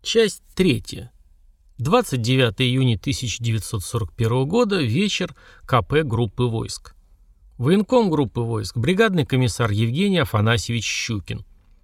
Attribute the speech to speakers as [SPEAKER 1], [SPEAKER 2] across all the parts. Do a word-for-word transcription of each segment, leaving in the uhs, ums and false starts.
[SPEAKER 1] Часть третья. двадцать девятого июня тысяча девятьсот сорок первого года. Вечер. КП группы войск. Военком группы войск. Бригадный комиссар Евгений Афанасьевич Щукин.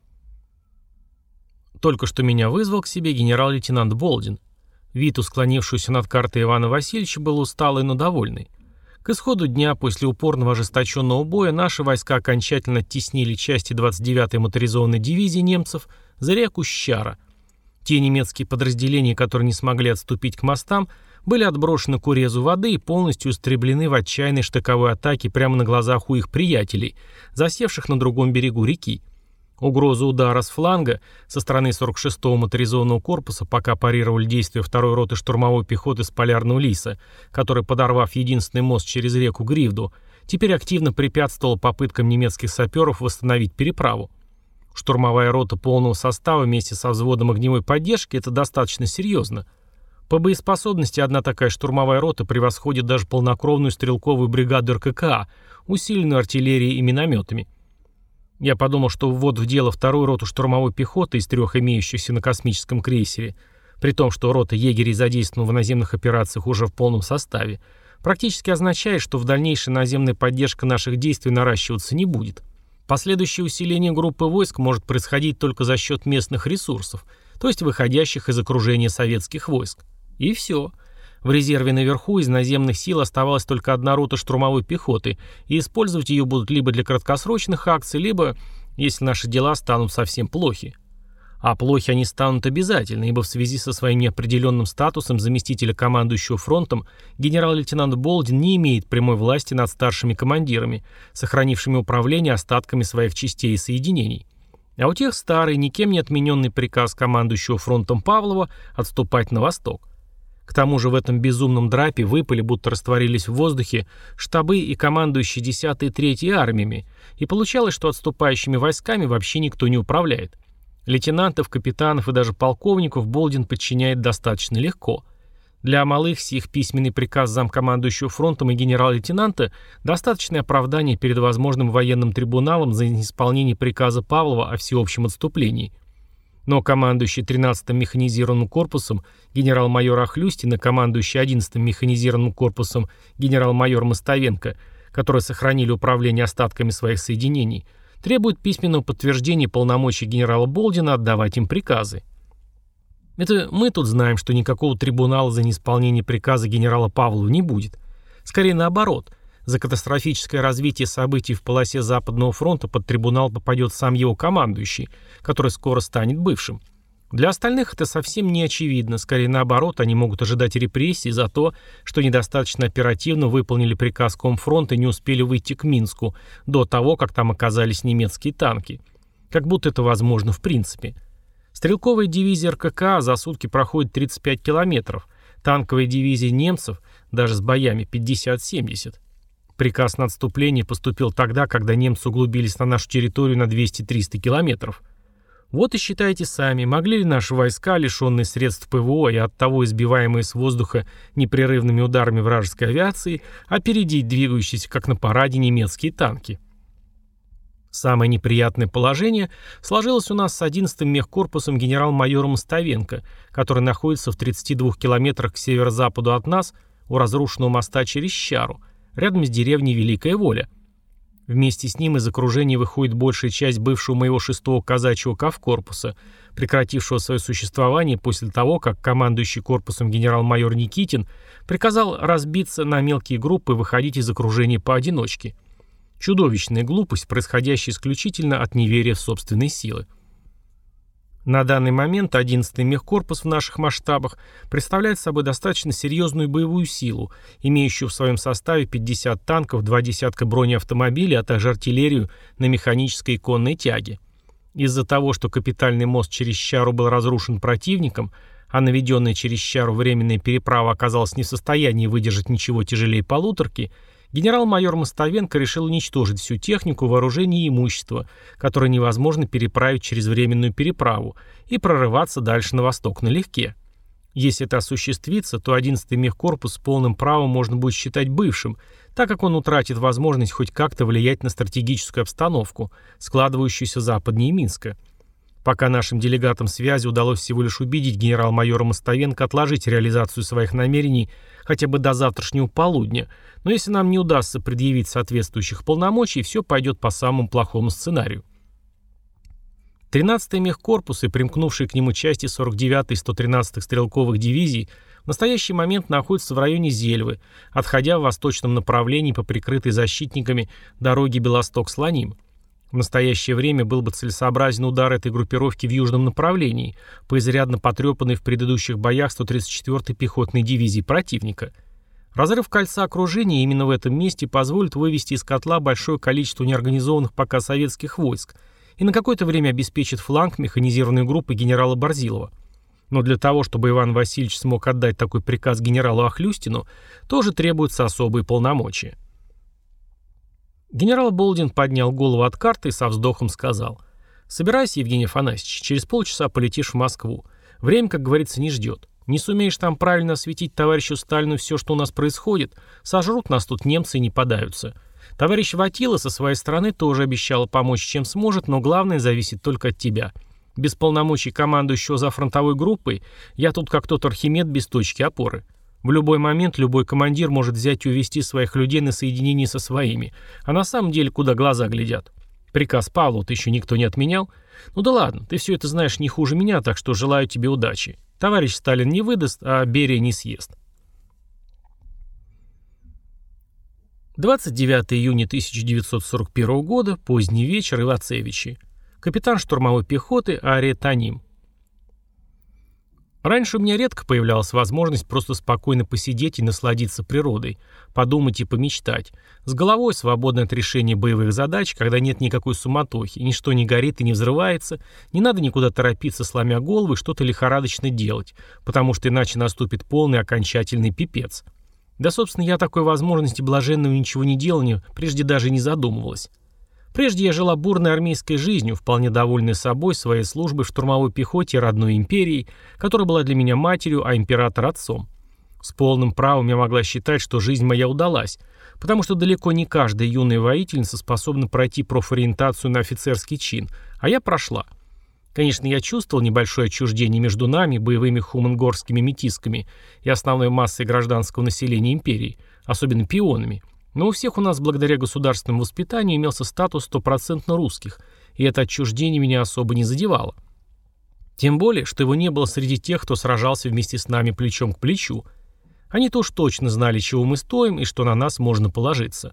[SPEAKER 1] Только что меня вызвал к себе генерал-лейтенант Болдин. Вид у склонившегося над картой Ивана Васильевича был усталый, но довольный. К исходу дня после упорного ожесточенного боя наши войска окончательно оттеснили части двадцать девятой моторизованной дивизии немцев за реку Щара. Те немецкие подразделения, которые не смогли отступить к мостам, были отброшены к урезу воды и полностью истреблены в отчаянной штыковой атаке прямо на глазах у их приятелей, засевших на другом берегу реки. Угрозу удара с фланга со стороны сорок шестого моторизованного корпуса пока парировали действия второй роты штурмовой пехоты с Полярного Лиса, который, подорвав единственный мост через реку Гривду, теперь активно препятствовал попыткам немецких саперов восстановить переправу. Штурмовая рота полного состава вместе со взводом огневой поддержки – это достаточно серьезно. По боеспособности одна такая штурмовая рота превосходит даже полнокровную стрелковую бригаду эр ка ка а, усиленную артиллерией и минометами. Я подумал, что ввод в дело вторую роту штурмовой пехоты из трех имеющихся на космическом крейсере, при том, что рота егерей задействована в наземных операциях уже в полном составе, практически означает, что в дальнейшей наземная поддержка наших действий наращиваться не будет. Последующее усиление группы войск может происходить только за счет местных ресурсов, то есть выходящих из окружения советских войск. И все. В резерве наверху из наземных сил оставалась только одна рота штурмовой пехоты, и использовать ее будут либо для краткосрочных акций, либо, если наши дела станут совсем плохи. А плохи они станут обязательно, ибо в связи со своим неопределенным статусом заместителя командующего фронтом генерал-лейтенант Болдин не имеет прямой власти над старшими командирами, сохранившими управление остатками своих частей и соединений. А у тех старый, никем не отмененный приказ командующего фронтом Павлова отступать на восток. К тому же в этом безумном драпе выпали, будто растворились в воздухе, штабы и командующие десятой и третьей армиями, и получалось, что отступающими войсками вообще никто не управляет. Лейтенантов, капитанов и даже полковников Болдин подчиняет достаточно легко. Для малых сих письменный приказ замкомандующего фронтом и генерал-лейтенанта – достаточное оправдание перед возможным военным трибуналом за неисполнение приказа Павлова о всеобщем отступлении. Но командующий тринадцатым механизированным корпусом генерал-майор Охлюстин и командующий одиннадцатым механизированным корпусом генерал-майор Мостовенко, которые сохранили управление остатками своих соединений, требуют письменного подтверждения полномочий генерала Болдина отдавать им приказы. Это мы тут знаем, что никакого трибунала за неисполнение приказа генерала Павлова не будет. Скорее наоборот, за катастрофическое развитие событий в полосе Западного фронта под трибунал попадет сам его командующий, который скоро станет бывшим. Для остальных это совсем не очевидно, скорее наоборот, они могут ожидать репрессий за то, что недостаточно оперативно выполнили приказ Комфронта и не успели выйти к Минску до того, как там оказались немецкие танки. Как будто это возможно в принципе. Стрелковая дивизия эр ка ка а за сутки проходит тридцать пять километров, танковая дивизия немцев, даже с боями, пятьдесят-семьдесят. Приказ на отступление поступил тогда, когда немцы углубились на нашу территорию на двести-триста километров. Вот и считайте сами, могли ли наши войска, лишенные средств пэ вэ о и оттого избиваемые с воздуха непрерывными ударами вражеской авиации, опередить двигающиеся как на параде немецкие танки? Самое неприятное положение сложилось у нас с одиннадцатым мехкорпусом генерал-майора Мостовенко, который находится в тридцати двух километрах к северо-западу от нас у разрушенного моста через Щару, рядом с деревней Великая Воля. Вместе с ним из окружения выходит большая часть бывшего моего шестого казачьего кавкорпуса, прекратившего свое существование после того, как командующий корпусом генерал-майор Никитин приказал разбиться на мелкие группы и выходить из окружения поодиночке. Чудовищная глупость, происходящая исключительно от неверия в собственные силы. На данный момент одиннадцатый мехкорпус в наших масштабах представляет собой достаточно серьезную боевую силу, имеющую в своем составе пятьдесят танков, два десятка бронеавтомобилей, а также артиллерию на механической и конной тяге. Из-за того, что капитальный мост через Щару был разрушен противником, а наведенная через Щару временная переправа оказалась не в состоянии выдержать ничего тяжелее полуторки, генерал-майор Мостовенко решил уничтожить всю технику, вооружение и имущество, которое невозможно переправить через временную переправу, и прорываться дальше на восток налегке. Если это осуществится, то одиннадцатый мехкорпус с полным правом можно будет считать бывшим, так как он утратит возможность хоть как-то влиять на стратегическую обстановку, складывающуюся западнее Минска. Пока нашим делегатам связи удалось всего лишь убедить генерал-майора Мостовенко отложить реализацию своих намерений хотя бы до завтрашнего полудня, но если нам не удастся предъявить соответствующих полномочий, все пойдет по самому плохому сценарию. тринадцатый мехкорпус и примкнувшие к нему части сорок девятой и сто тринадцатой стрелковых дивизий в настоящий момент находятся в районе Зельвы, отходя в восточном направлении по прикрытой защитниками дороге Белосток-Слоним. В настоящее время был бы целесообразен удар этой группировки в южном направлении, по изрядно потрепанной в предыдущих боях сто тридцать четвёртой пехотной дивизии противника. Разрыв кольца окружения именно в этом месте позволит вывести из котла большое количество неорганизованных пока советских войск и на какое-то время обеспечит фланг механизированной группы генерала Борзилова. Но для того, чтобы Иван Васильевич смог отдать такой приказ генералу Охлюстину, тоже требуются особые полномочия. Генерал Болдин поднял голову от карты и со вздохом сказал: «Собирайся, Евгений Афанасьевич, через полчаса полетишь в Москву. Время, как говорится, не ждет. Не сумеешь там правильно осветить товарищу Сталину все, что у нас происходит, сожрут нас тут немцы и не подавятся. Товарищ Ватила со своей стороны тоже обещала помочь, чем сможет, но главное зависит только от тебя. Без полномочий командующего за фронтовой группой я тут как тот Архимед без точки опоры. В любой момент любой командир может взять и увести своих людей на соединение со своими. А на самом деле куда глаза глядят. Приказ Павлова-то еще никто не отменял. Ну да ладно, ты все это знаешь не хуже меня, так что желаю тебе удачи. Товарищ Сталин не выдаст, а Берия не съест». двадцать девятого июня тысяча девятьсот сорок первого года, поздний вечер, Ивацевичи. Капитан штурмовой пехоты Ария Таним. Раньше у меня редко появлялась возможность просто спокойно посидеть и насладиться природой, подумать и помечтать, с головой свободной от решения боевых задач, когда нет никакой суматохи, ничто не горит и не взрывается, не надо никуда торопиться, сломя голову и что-то лихорадочно делать, потому что иначе наступит полный окончательный пипец. Да, собственно, я о такой возможности блаженного ничего не делания прежде даже не задумывалась. Прежде я жила бурной армейской жизнью, вполне довольной собой, своей службой в штурмовой пехоте родной империи, которая была для меня матерью, а император отцом. С полным правом я могла считать, что жизнь моя удалась, потому что далеко не каждая юная воительница способна пройти профориентацию на офицерский чин, а я прошла. Конечно, я чувствовал небольшое отчуждение между нами, боевыми хумангорскими метисками и основной массой гражданского населения империи, особенно пионами. Но у всех у нас благодаря государственному воспитанию имелся статус стопроцентно русских, и это отчуждение меня особо не задевало. Тем более, что его не было среди тех, кто сражался вместе с нами плечом к плечу. Они-то уж точно знали, чего мы стоим и что на нас можно положиться.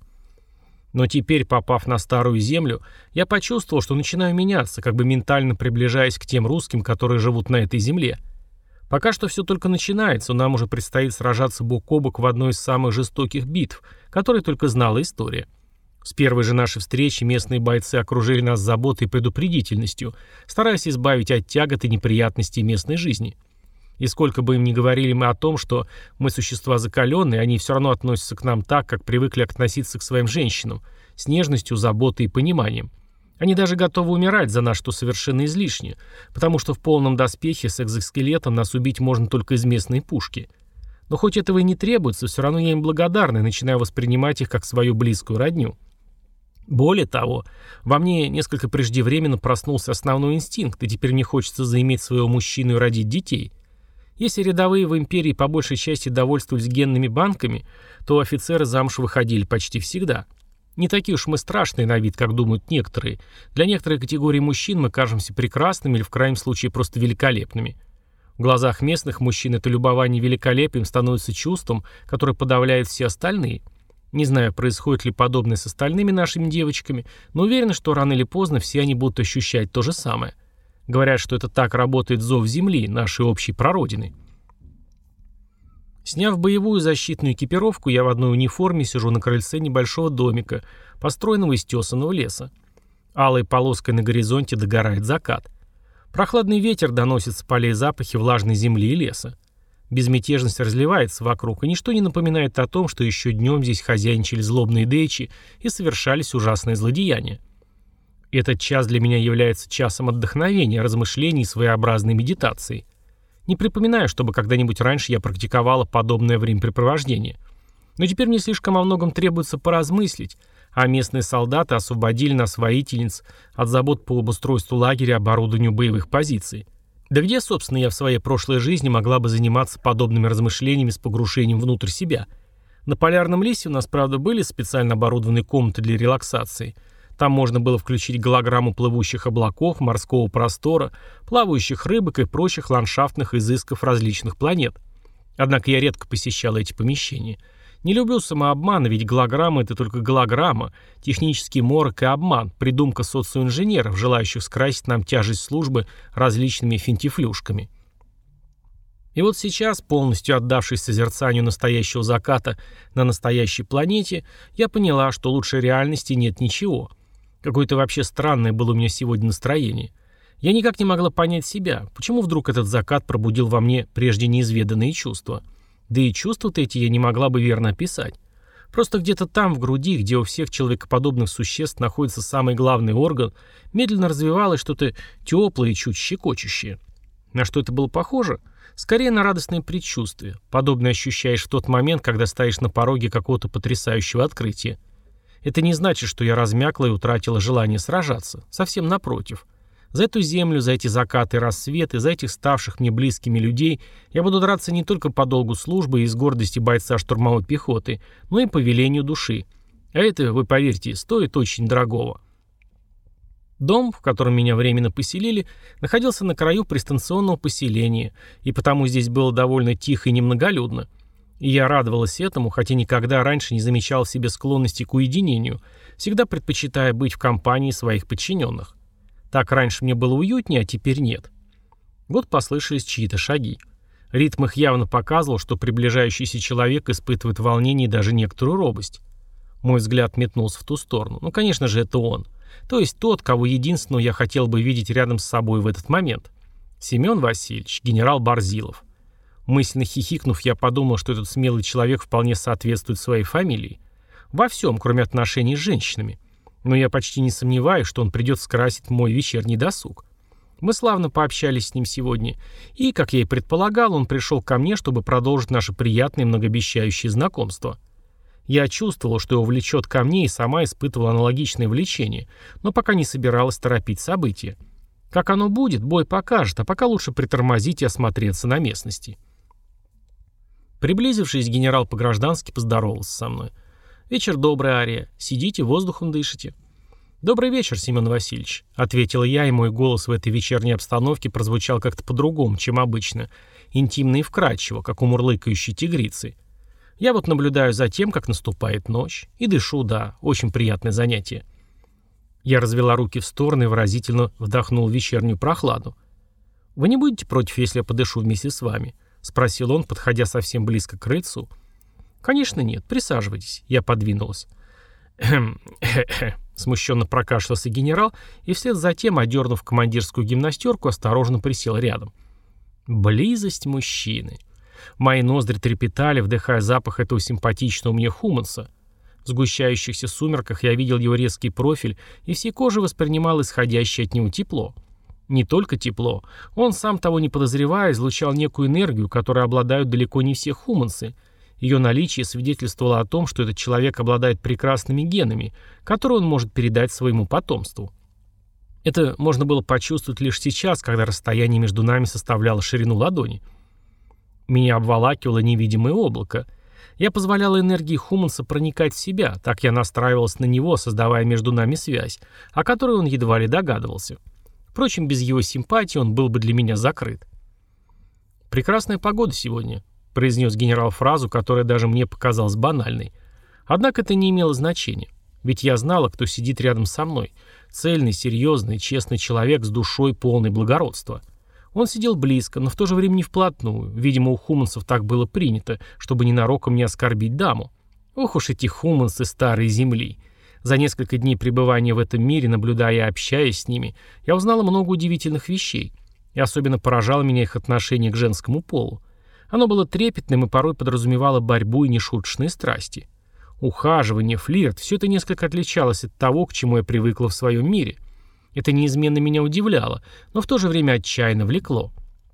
[SPEAKER 1] Но теперь, попав на старую землю, я почувствовал, что начинаю меняться, как бы ментально приближаясь к тем русским, которые живут на этой земле. Пока что все только начинается, нам уже предстоит сражаться бок о бок в одной из самых жестоких битв, которые только знала история. С первой же нашей встречи местные бойцы окружили нас заботой и предупредительностью, стараясь избавить от тягот и неприятностей местной жизни. И сколько бы им ни говорили мы о том, что мы существа закаленные, они все равно относятся к нам так, как привыкли относиться к своим женщинам, с нежностью, заботой и пониманием. Они даже готовы умирать за нас, что совершенно излишне, потому что в полном доспехе с экзоскелетом нас убить можно только из местной пушки. Но хоть этого и не требуется, все равно я им благодарна и начинаю воспринимать их как свою близкую родню. Более того, во мне несколько преждевременно проснулся основной инстинкт, и теперь мне хочется заиметь своего мужчину и родить детей. Если рядовые в империи по большей части довольствовались генными банками, то офицеры замуж выходили почти всегда. Не такие уж мы страшные на вид, как думают некоторые. Для некоторой категории мужчин мы кажемся прекрасными или в крайнем случае просто великолепными. В глазах местных мужчин это любование великолепием становится чувством, которое подавляет все остальные. Не знаю, происходит ли подобное с остальными нашими девочками, но уверен, что рано или поздно все они будут ощущать то же самое. Говорят, что это так работает зов Земли, нашей общей прародины. Сняв боевую защитную экипировку, я в одной униформе сижу на крыльце небольшого домика, построенного из тесаного леса. Алой полоской на горизонте догорает закат. Прохладный ветер доносит с полей запахи влажной земли и леса. Безмятежность разливается вокруг, и ничто не напоминает о том, что еще днем здесь хозяйничали злобные дэичи и совершались ужасные злодеяния. Этот час для меня является часом отдохновения, размышлений и своеобразной медитации. Не припоминаю, чтобы когда-нибудь раньше я практиковала подобное времяпрепровождение. Но теперь мне слишком о многом требуется поразмыслить, А местные солдаты освободили нас, воительниц, от забот по обустройству лагеря и оборудованию боевых позиций. Да где, собственно, я в своей прошлой жизни могла бы заниматься подобными размышлениями с погружением внутрь себя? На Полярном лисе у нас, правда, были специально оборудованные комнаты для релаксации. Там можно было включить голограмму плывущих облаков, морского простора, плавающих рыбок и прочих ландшафтных изысков различных планет. Однако я редко посещал эти помещения. Не люблю самообмана, ведь голограмма — это только голограмма, технический морок и обман, придумка социоинженеров, желающих скрасить нам тяжесть службы различными финтифлюшками. И вот сейчас, полностью отдавшись созерцанию настоящего заката на настоящей планете, я поняла, что лучше реальности нет ничего. Какое-то вообще странное было у меня сегодня настроение. Я никак не могла понять себя, почему вдруг этот закат пробудил во мне прежде неизведанные чувства. Да и чувства-то эти я не могла бы верно описать. Просто где-то там, в груди, где у всех человекоподобных существ находится самый главный орган, медленно развивалось что-то теплое и чуть щекочущее. На что это было похоже? Скорее на радостное предчувствие. Подобное ощущаешь в тот момент, когда стоишь на пороге какого-то потрясающего открытия. Это не значит, что я размякла и утратила желание сражаться. Совсем напротив. За эту землю, за эти закаты и рассветы, за этих ставших мне близкими людей я буду драться не только по долгу службы и из гордости бойца штурмовой пехоты, но и по велению души. А это, вы поверьте, стоит очень дорогого. Дом, в котором меня временно поселили, находился на краю пристанционного поселения, и потому здесь было довольно тихо и немноголюдно. И я радовалась этому, хотя никогда раньше не замечал в себе склонности к уединению, всегда предпочитая быть в компании своих подчиненных. Так раньше мне было уютнее, а теперь нет. Вот послышались чьи-то шаги. Ритм их явно показывал, что приближающийся человек испытывает волнение и даже некоторую робость. Мой взгляд метнулся в ту сторону. Ну, конечно же, это он. То есть тот, кого единственного я хотел бы видеть рядом с собой в этот момент. Семен Васильевич, генерал Борзилов. Мысленно хихикнув, я подумал, что этот смелый человек вполне соответствует своей фамилии. Во всем, кроме отношений с женщинами. Но я почти не сомневаюсь, что он придет скрасить мой вечерний досуг. Мы славно пообщались с ним сегодня, и, как я и предполагал, он пришел ко мне, чтобы продолжить наше приятное и многообещающее знакомство. Я чувствовал, что его влечет ко мне, и сама испытывала аналогичное влечение, но пока не собиралась торопить события. Как оно будет, бой покажет, а пока лучше притормозить и осмотреться на местности. Приблизившись, генерал по-граждански поздоровался со мной. «Вечер добрый, Ария. Сидите, воздухом дышите». «Добрый вечер, Семен Васильевич», — ответила я, и мой голос в этой вечерней обстановке прозвучал как-то по-другому, чем обычно, интимно и вкрадчиво, как у мурлыкающей тигрицы. Я вот наблюдаю за тем, как наступает ночь, и дышу, да, очень приятное занятие. Я развела руки в стороны и выразительно вдохнул вечернюю прохладу. «Вы не будете против, если я подышу вместе с вами?» — спросил он, подходя совсем близко к крыльцу. «Конечно нет, присаживайтесь», — я подвинулась. «Эхм, эхе», — смущенно прокашлялся генерал, и вслед за тем, одернув командирскую гимнастерку, осторожно присел рядом. Близость мужчины. Мои ноздри трепетали, вдыхая запах этого симпатичного мне хуманса. В сгущающихся сумерках я видел его резкий профиль и всей кожей воспринимал исходящее от него тепло. Не только тепло. Он, сам того не подозревая, излучал некую энергию, которой обладают далеко не все хумансы. Ее наличие свидетельствовало о том, что этот человек обладает прекрасными генами, которые он может передать своему потомству. Это можно было почувствовать лишь сейчас, когда расстояние между нами составляло ширину ладони. Меня обволакивало невидимое облако. Я позволяла энергии хуманса проникать в себя, так я настраивалась на него, создавая между нами связь, о которой он едва ли догадывался. Впрочем, без его симпатии он был бы для меня закрыт. «Прекрасная погода сегодня», — произнес генерал фразу, которая даже мне показалась банальной. Однако это не имело значения, ведь я знала, кто сидит рядом со мной. Цельный, серьезный, честный человек с душой, полной благородства. Он сидел близко, но в то же время не вплотную. Видимо, у хуманцев так было принято, чтобы ненароком не оскорбить даму. Ох уж эти хуманцы старой земли. За несколько дней пребывания в этом мире, наблюдая и общаясь с ними, я узнала много удивительных вещей. И особенно поражало меня их отношение к женскому полу. Оно было трепетным и порой подразумевало борьбу и нешуточные страсти. Ухаживание, флирт – все это несколько отличалось от того, к чему я привыкла в своем мире. Это неизменно меня удивляло, но в то же время отчаянно влекло.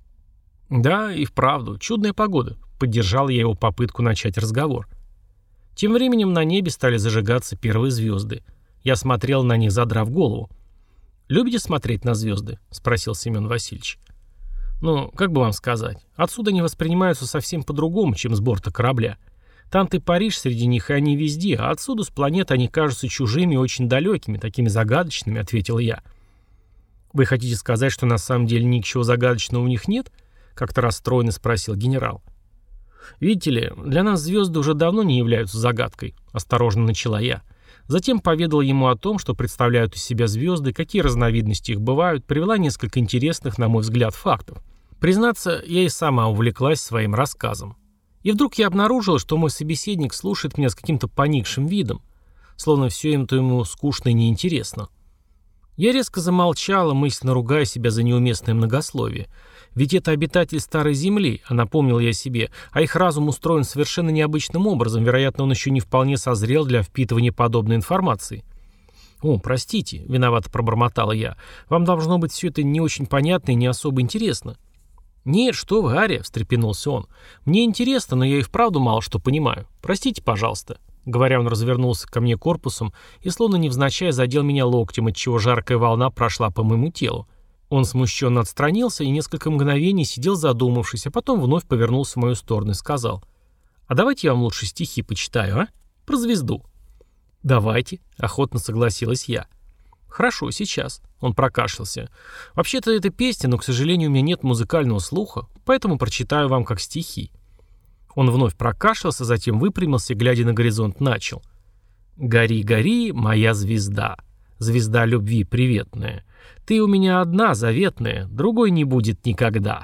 [SPEAKER 1] «Да, и вправду, чудная погода», — поддержал я его попытку начать разговор. Тем временем на небе стали зажигаться первые звезды. Я смотрел на них, задрав голову. «Любите смотреть на звезды?» — спросил Семен Васильевич. «Ну, как бы вам сказать, отсюда они воспринимаются совсем по-другому, чем с борта корабля. Там ты паришь среди них, и они везде, а отсюда с планеты они кажутся чужими и очень далекими, такими загадочными», — ответил я. «Вы хотите сказать, что на самом деле ничего загадочного у них нет?» — как-то расстроенно спросил генерал. «Видите ли, для нас звезды уже давно не являются загадкой», — осторожно начала я. Затем поведал ему о том, что представляют из себя звезды, какие разновидности их бывают, привела несколько интересных, на мой взгляд, фактов. Признаться, я и сама увлеклась своим рассказом. И вдруг я обнаружила, что мой собеседник слушает меня с каким-то поникшим видом, словно все им-то ему скучно и неинтересно. Я резко замолчала, мысленно ругая себя за неуместное многословие. Ведь это обитатель Старой Земли, а напомнил я себе, а их разум устроен совершенно необычным образом, вероятно, он еще не вполне созрел для впитывания подобной информации. «О, простите», — виновато пробормотала я, — «вам должно быть все это не очень понятно и не особо интересно». «Нет, что вы, Ария», — встрепенулся он, — «мне интересно, но я и вправду мало что понимаю. Простите, пожалуйста». Говоря, он развернулся ко мне корпусом и словно невзначай задел меня локтем, отчего жаркая волна прошла по моему телу. Он смущенно отстранился и несколько мгновений сидел задумавшись, а потом вновь повернулся в мою сторону и сказал: «А давайте я вам лучше стихи почитаю, а? Про звезду». «Давайте», — охотно согласилась я. «Хорошо, сейчас». Он прокашлялся. «Вообще-то это песня, но, к сожалению, у меня нет музыкального слуха, поэтому прочитаю вам как стихи». Он вновь прокашлялся, затем выпрямился и, глядя на горизонт, начал. «Гори, гори, моя звезда, звезда любви приветная. Ты у меня одна, заветная, другой не будет никогда».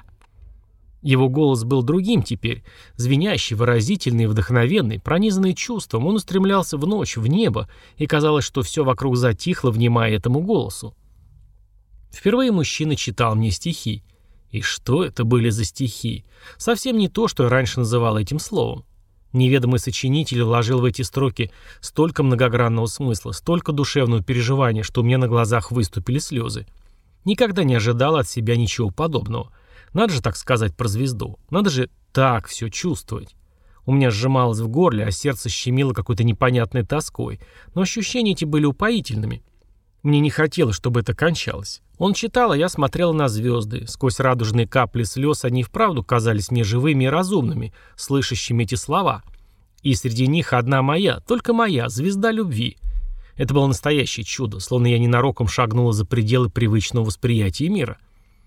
[SPEAKER 1] Его голос был другим теперь, звенящий, выразительный, вдохновенный, пронизанный чувством. Он устремлялся в ночь, в небо, и казалось, что все вокруг затихло, внимая этому голосу. Впервые мужчина читал мне стихи. И что это были за стихи? Совсем не то, что я раньше называл этим словом. Неведомый сочинитель вложил в эти строки столько многогранного смысла, столько душевного переживания, что у меня на глазах выступили слезы. Никогда не ожидал от себя ничего подобного. Надо же так сказать про звезду. Надо же так все чувствовать. У меня сжималось в горле, а сердце щемило какой-то непонятной тоской. Но ощущения эти были упоительными. Мне не хотелось, чтобы это кончалось. Он читал, а я смотрела на звезды. Сквозь радужные капли слез они вправду казались мне живыми и разумными, слышащими эти слова. И среди них одна моя, только моя, звезда любви. Это было настоящее чудо, словно я ненароком шагнула за пределы привычного восприятия мира.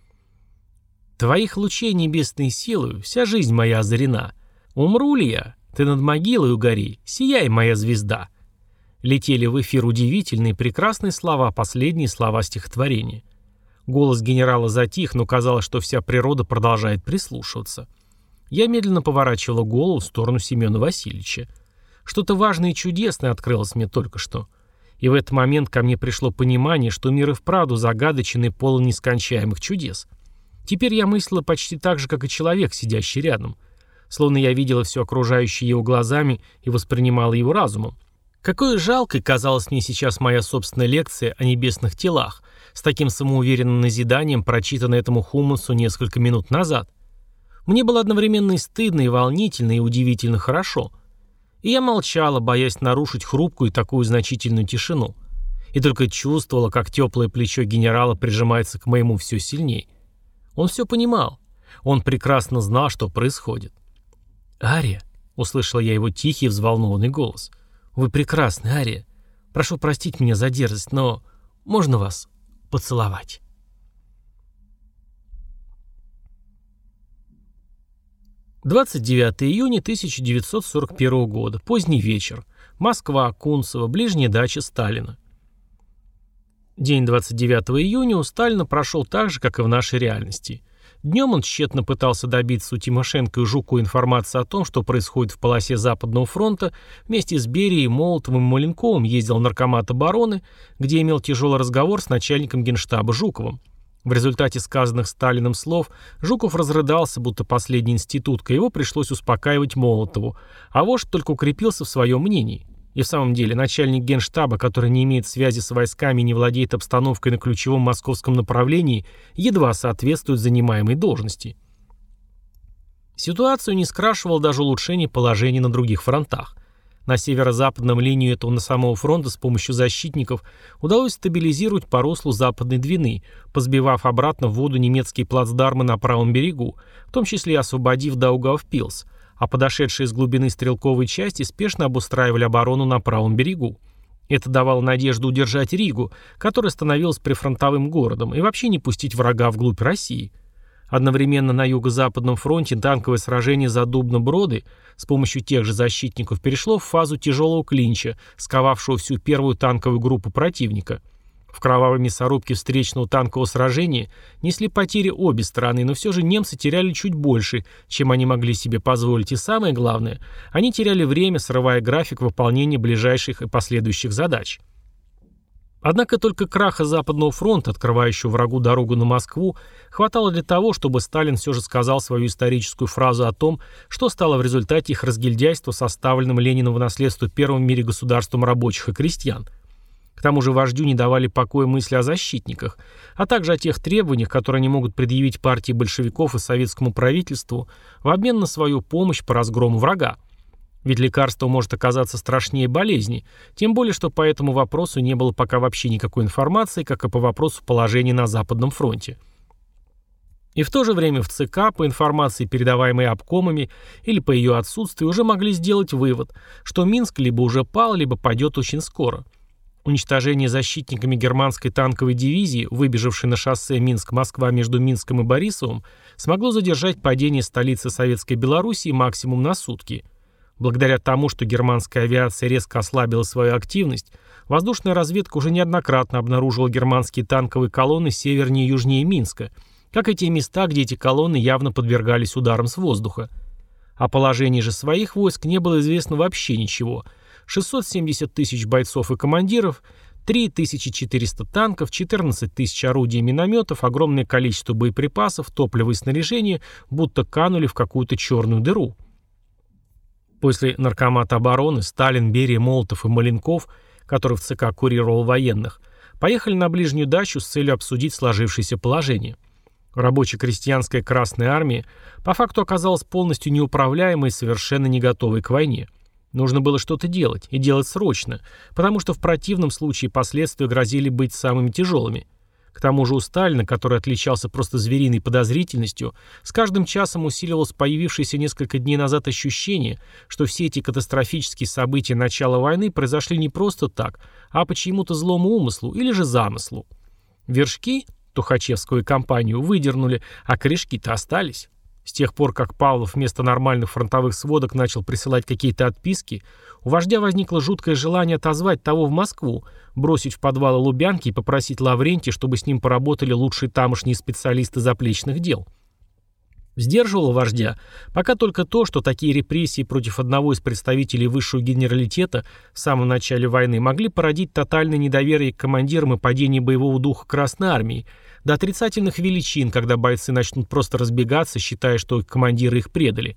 [SPEAKER 1] «Твоих лучей небесной силою вся жизнь моя озарена. Умру ли я? Ты над могилой угори, сияй, моя звезда». Летели в эфир удивительные, прекрасные слова, последние слова стихотворения. Голос генерала затих, но казалось, что вся природа продолжает прислушиваться. Я медленно поворачивала голову в сторону Семена Васильевича. Что-то важное и чудесное открылось мне только что. И в этот момент ко мне пришло понимание, что мир и вправду загадочен и полон нескончаемых чудес. Теперь я мыслила почти так же, как и человек, сидящий рядом. Словно я видела все окружающее его глазами и воспринимала его разумом. Какой жалкой казалась мне сейчас моя собственная лекция о небесных телах, с таким самоуверенным назиданием, прочитанной этому хумусу несколько минут назад. Мне было одновременно и стыдно, и волнительно, и удивительно хорошо. И я молчала, боясь нарушить хрупкую и такую значительную тишину. И только чувствовала, как теплое плечо генерала прижимается к моему все сильней. Он все понимал. Он прекрасно знал, что происходит. «Ария», — услышала я его тихий, взволнованный голос, — «вы прекрасны, Ария. Прошу простить меня за дерзость, но можно вас поцеловать?» двадцать девятого июня тысяча девятьсот сорок первого года. Поздний вечер. Москва, Кунцево, ближняя дача Сталина. День двадцать девятого июня у Сталина прошел так же, как и в нашей реальности. Днем он тщетно пытался добиться у Тимошенко и Жукова информации о том, что происходит в полосе Западного фронта. Вместе с Берией, Молотовым и Маленковым ездил в наркомат обороны, где имел тяжелый разговор с начальником генштаба Жуковым. В результате сказанных Сталиным слов Жуков разрыдался, будто последняя институтка, его пришлось успокаивать Молотову, а вождь только укрепился в своем мнении. И в самом деле начальник генштаба, который не имеет связи с войсками и не владеет обстановкой на ключевом московском направлении, едва соответствует занимаемой должности. Ситуацию не скрашивало даже улучшение положения на других фронтах. На северо-западном линию этого самого фронта с помощью защитников удалось стабилизировать по руслу Западной Двины, позбивав обратно в воду немецкие плацдармы на правом берегу, в том числе и освободив Даугавпилс, а подошедшие с глубины стрелковые части спешно обустраивали оборону на правом берегу. Это давало надежду удержать Ригу, которая становилась прифронтовым городом, и вообще не пустить врага вглубь России. Одновременно на юго-западном фронте танковое сражение за Дубно-Броды с помощью тех же защитников перешло в фазу тяжелого клинча, сковавшего всю первую танковую группу противника. В кровавой мясорубке встречного танкового сражения несли потери обе стороны, но все же немцы теряли чуть больше, чем они могли себе позволить, и самое главное, они теряли время, срывая график выполнения ближайших и последующих задач. Однако только краха Западного фронта, открывающего врагу дорогу на Москву, хватало для того, чтобы Сталин все же сказал свою историческую фразу о том, что стало в результате их разгильдяйства составленным Лениным в наследство первым в мире государством рабочих и крестьян. К тому же вождю не давали покоя мысли о защитниках, а также о тех требованиях, которые они могут предъявить партии большевиков и советскому правительству в обмен на свою помощь по разгрому врага. Ведь лекарство может оказаться страшнее болезни, тем более, что по этому вопросу не было пока вообще никакой информации, как и по вопросу положения на Западном фронте. И в то же время в ЦК, по информации, передаваемой обкомами, или по ее отсутствию, уже могли сделать вывод, что Минск либо уже пал, либо падет очень скоро. Уничтожение защитниками германской танковой дивизии, выбежавшей на шоссе Минск-Москва между Минском и Борисовым, смогло задержать падение столицы Советской Белоруссии максимум на сутки. Благодаря тому, что германская авиация резко ослабила свою активность, воздушная разведка уже неоднократно обнаружила германские танковые колонны севернее и южнее Минска, как и те места, где эти колонны явно подвергались ударам с воздуха. О положении же своих войск не было известно вообще ничего. шестьсот семьдесят тысяч бойцов и командиров, три тысячи четыреста танков, четырнадцать тысяч орудий и минометов, огромное количество боеприпасов, топлива и снаряжения будто канули в какую-то черную дыру. После наркомата обороны Сталин, Берия, Молотов и Маленков, который в ЦК курировал военных, поехали на ближнюю дачу с целью обсудить сложившееся положение. Рабоче-крестьянская Красная Армия по факту оказалась полностью неуправляемой и совершенно не готовой к войне. Нужно было что-то делать, и делать срочно, потому что в противном случае последствия грозили быть самыми тяжелыми. К тому же у Сталина, который отличался просто звериной подозрительностью, с каждым часом усиливалось появившееся несколько дней назад ощущение, что все эти катастрофические события начала войны произошли не просто так, а по чьему-то злому умыслу или же замыслу. Вершки Тухачевскую компанию выдернули, а корешки-то остались. С тех пор, как Павлов вместо нормальных фронтовых сводок начал присылать какие-то отписки, у вождя возникло жуткое желание отозвать того в Москву, бросить в подвалы Лубянки и попросить Лаврентия, чтобы с ним поработали лучшие тамошние специалисты заплечных дел. Сдерживало вождя пока только то, что такие репрессии против одного из представителей высшего генералитета в самом начале войны могли породить тотальное недоверие к командирам и падение боевого духа Красной Армии, до отрицательных величин, когда бойцы начнут просто разбегаться, считая, что командиры их предали.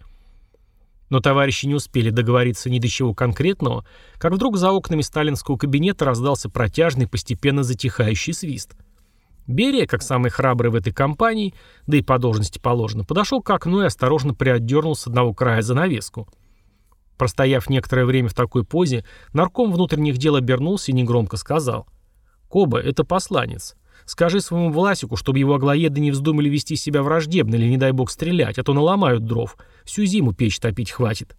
[SPEAKER 1] Но товарищи не успели договориться ни до чего конкретного, как вдруг за окнами сталинского кабинета раздался протяжный, постепенно затихающий свист. Берия, как самый храбрый в этой компании, да и по должности положено, подошел к окну и осторожно приотдернул с одного края занавеску. Простояв некоторое время в такой позе, нарком внутренних дел обернулся и негромко сказал: «Коба, это посланец. Скажи своему Власику, чтобы его аглоеды не вздумали вести себя враждебно или, не дай бог, стрелять, а то наломают дров. Всю зиму печь топить хватит».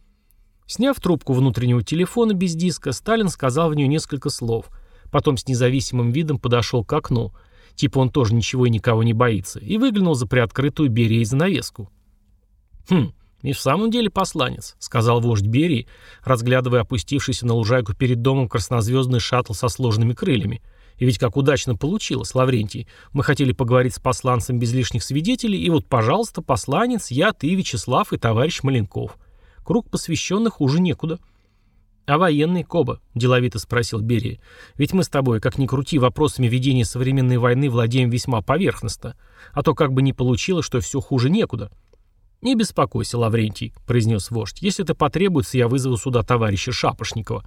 [SPEAKER 1] Сняв трубку внутреннего телефона без диска, Сталин сказал в нее несколько слов. Потом с независимым видом подошел к окну. Типа он тоже ничего и никого не боится. И выглянул за приоткрытую Берией занавеску. «Хм, и в самом деле посланец», — сказал вождь Берии, разглядывая опустившийся на лужайку перед домом краснозвездный шаттл со сложными крыльями. «И ведь как удачно получилось, Лаврентий. Мы хотели поговорить с посланцем без лишних свидетелей, и вот, пожалуйста, посланец, я, ты, Вячеслав и товарищ Маленков. Круг посвященных уже некуда». «А военный, Коба?» – деловито спросил Берия. «Ведь мы с тобой, как ни крути, вопросами ведения современной войны владеем весьма поверхностно. А то как бы ни получилось, что все хуже некуда». «Не беспокойся, Лаврентий», – произнес вождь. «Если это потребуется, я вызову сюда товарища Шапошникова».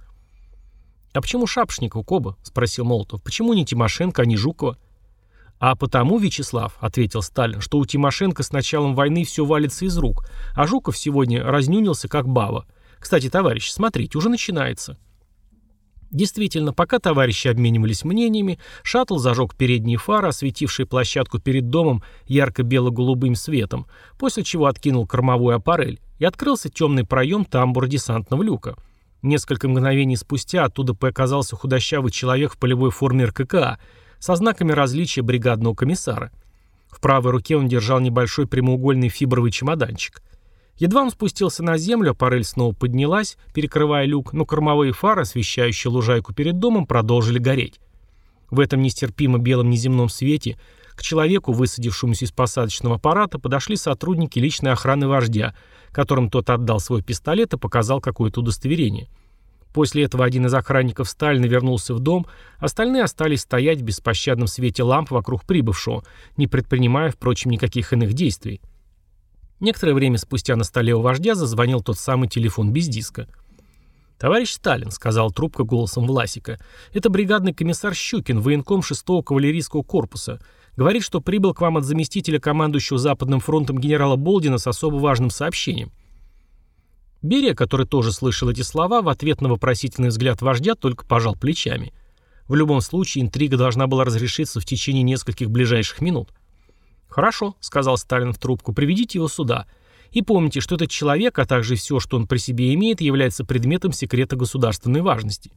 [SPEAKER 1] «А почему Шапошникова, Коба?» – спросил Молотов. «Почему не Тимошенко, а не Жукова?» «А потому, Вячеслав», — ответил Сталин, — «что у Тимошенко с началом войны все валится из рук, а Жуков сегодня разнюнился как баба. Кстати, товарищ, смотрите, уже начинается». Действительно, пока товарищи обменивались мнениями, шаттл зажег передние фары, осветившие площадку перед домом ярко-бело-голубым светом, после чего откинул кормовую аппарель, и открылся темный проем тамбура десантного люка. Несколько мгновений спустя оттуда показался худощавый человек в полевой форме эр ка ка а со знаками различия бригадного комиссара. В правой руке он держал небольшой прямоугольный фибровый чемоданчик. Едва он спустился на землю, аппарель снова поднялась, перекрывая люк, но кормовые фары, освещающие лужайку перед домом, продолжили гореть. В этом нестерпимо белом неземном свете к человеку, высадившемуся из посадочного аппарата, подошли сотрудники личной охраны вождя, которым тот отдал свой пистолет и показал какое-то удостоверение. После этого один из охранников Сталина вернулся в дом, остальные остались стоять в беспощадном свете ламп вокруг прибывшего, не предпринимая, впрочем, никаких иных действий. Некоторое время спустя на столе у вождя зазвонил тот самый телефон без диска. «Товарищ Сталин», — сказал трубка голосом Власика, — «это бригадный комиссар Щукин, военком шестого кавалерийского корпуса. Говорит, что прибыл к вам от заместителя командующего Западным фронтом генерала Болдина с особо важным сообщением». Берия, который тоже слышал эти слова, в ответ на вопросительный взгляд вождя только пожал плечами. В любом случае интрига должна была разрешиться в течение нескольких ближайших минут. «Хорошо», — сказал Сталин в трубку, — «приведите его сюда. И помните, что этот человек, а также все, что он при себе имеет, является предметом секрета государственной важности».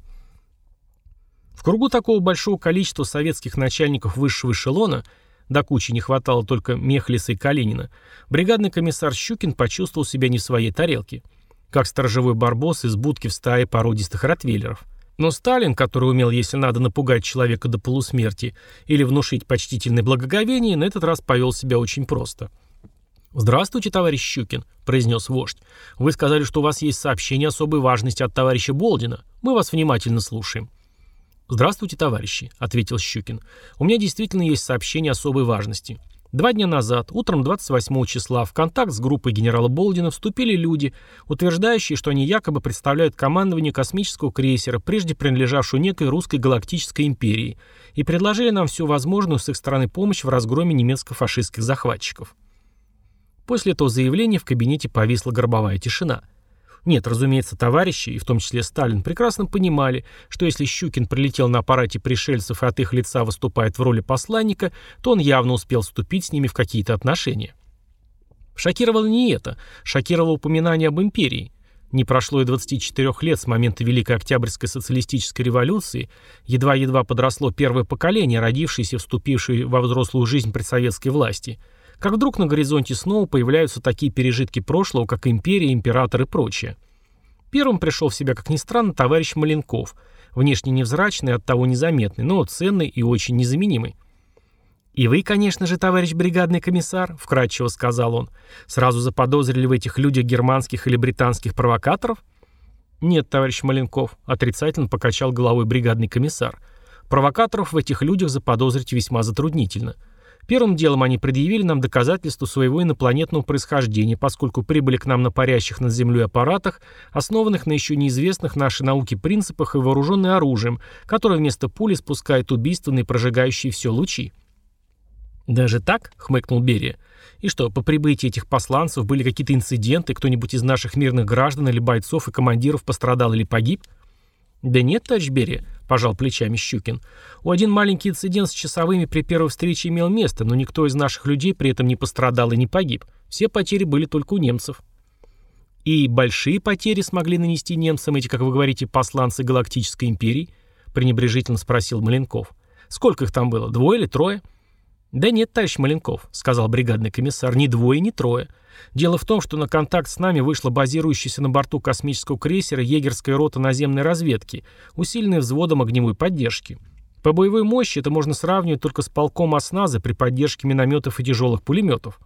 [SPEAKER 1] В кругу такого большого количества советских начальников высшего эшелона, до кучи не хватало только Мехлиса и Калинина, бригадный комиссар Щукин почувствовал себя не в своей тарелке, как сторожевой барбос из будки в стае породистых ротвейлеров. Но Сталин, который умел, если надо, напугать человека до полусмерти или внушить почтительное благоговение, на этот раз повел себя очень просто. «Здравствуйте, товарищ Щукин», — произнес вождь. «Вы сказали, что у вас есть сообщение особой важности от товарища Болдина. Мы вас внимательно слушаем». «Здравствуйте, товарищи», — ответил Щукин. «У меня действительно есть сообщение особой важности. Два дня назад, утром двадцать восьмого числа, в контакт с группой генерала Болдина вступили люди, утверждающие, что они якобы представляют командование космического крейсера, прежде принадлежавшего некой русской галактической империи, и предложили нам всю возможную с их стороны помощь в разгроме немецко-фашистских захватчиков». После этого заявления в кабинете повисла гробовая тишина. Нет, разумеется, товарищи, и в том числе Сталин, прекрасно понимали, что если Щукин прилетел на аппарате пришельцев и от их лица выступает в роли посланника, то он явно успел вступить с ними в какие-то отношения. Шокировало не это, шокировало упоминание об империи. Не прошло и двадцати четырёх лет с момента Великой Октябрьской социалистической революции, едва-едва подросло первое поколение, родившееся и вступившее во взрослую жизнь при советской власти, как вдруг на горизонте снова появляются такие пережитки прошлого, как империя, император и прочее. Первым пришел в себя, как ни странно, товарищ Маленков, внешне невзрачный, оттого незаметный, но ценный и очень незаменимый. «И вы, конечно же, товарищ бригадный комиссар», — вкратчиво сказал он, — «сразу заподозрили в этих людях германских или британских провокаторов?» «Нет, товарищ Маленков», — отрицательно покачал головой бригадный комиссар. «Провокаторов в этих людях заподозрить весьма затруднительно. Первым делом они предъявили нам доказательства своего инопланетного происхождения, поскольку прибыли к нам на парящих над землей аппаратах, основанных на еще неизвестных нашей науке принципах и вооруженные оружием, которое вместо пули спускает убийственные прожигающие все лучи». «Даже так?» — хмыкнул Берия. «И что, по прибытии этих посланцев были какие-то инциденты, кто-нибудь из наших мирных граждан или бойцов и командиров пострадал или погиб?» «Да нет, товарищ Берия», — пожал плечами Щукин. «У один маленький инцидент с часовыми при первой встрече имел место, но никто из наших людей при этом не пострадал и не погиб. Все потери были только у немцев». «И большие потери смогли нанести немцам эти, как вы говорите, посланцы Галактической империи?» — пренебрежительно спросил Маленков. «Сколько их там было, двое или трое?» «Да нет, товарищ Маленков», — сказал бригадный комиссар, — «ни двое, ни трое. Дело в том, что на контакт с нами вышла базирующаяся на борту космического крейсера егерская рота наземной разведки, усиленная взводом огневой поддержки. По боевой мощи это можно сравнивать только с полком осназа при поддержке минометов и тяжелых пулеметов».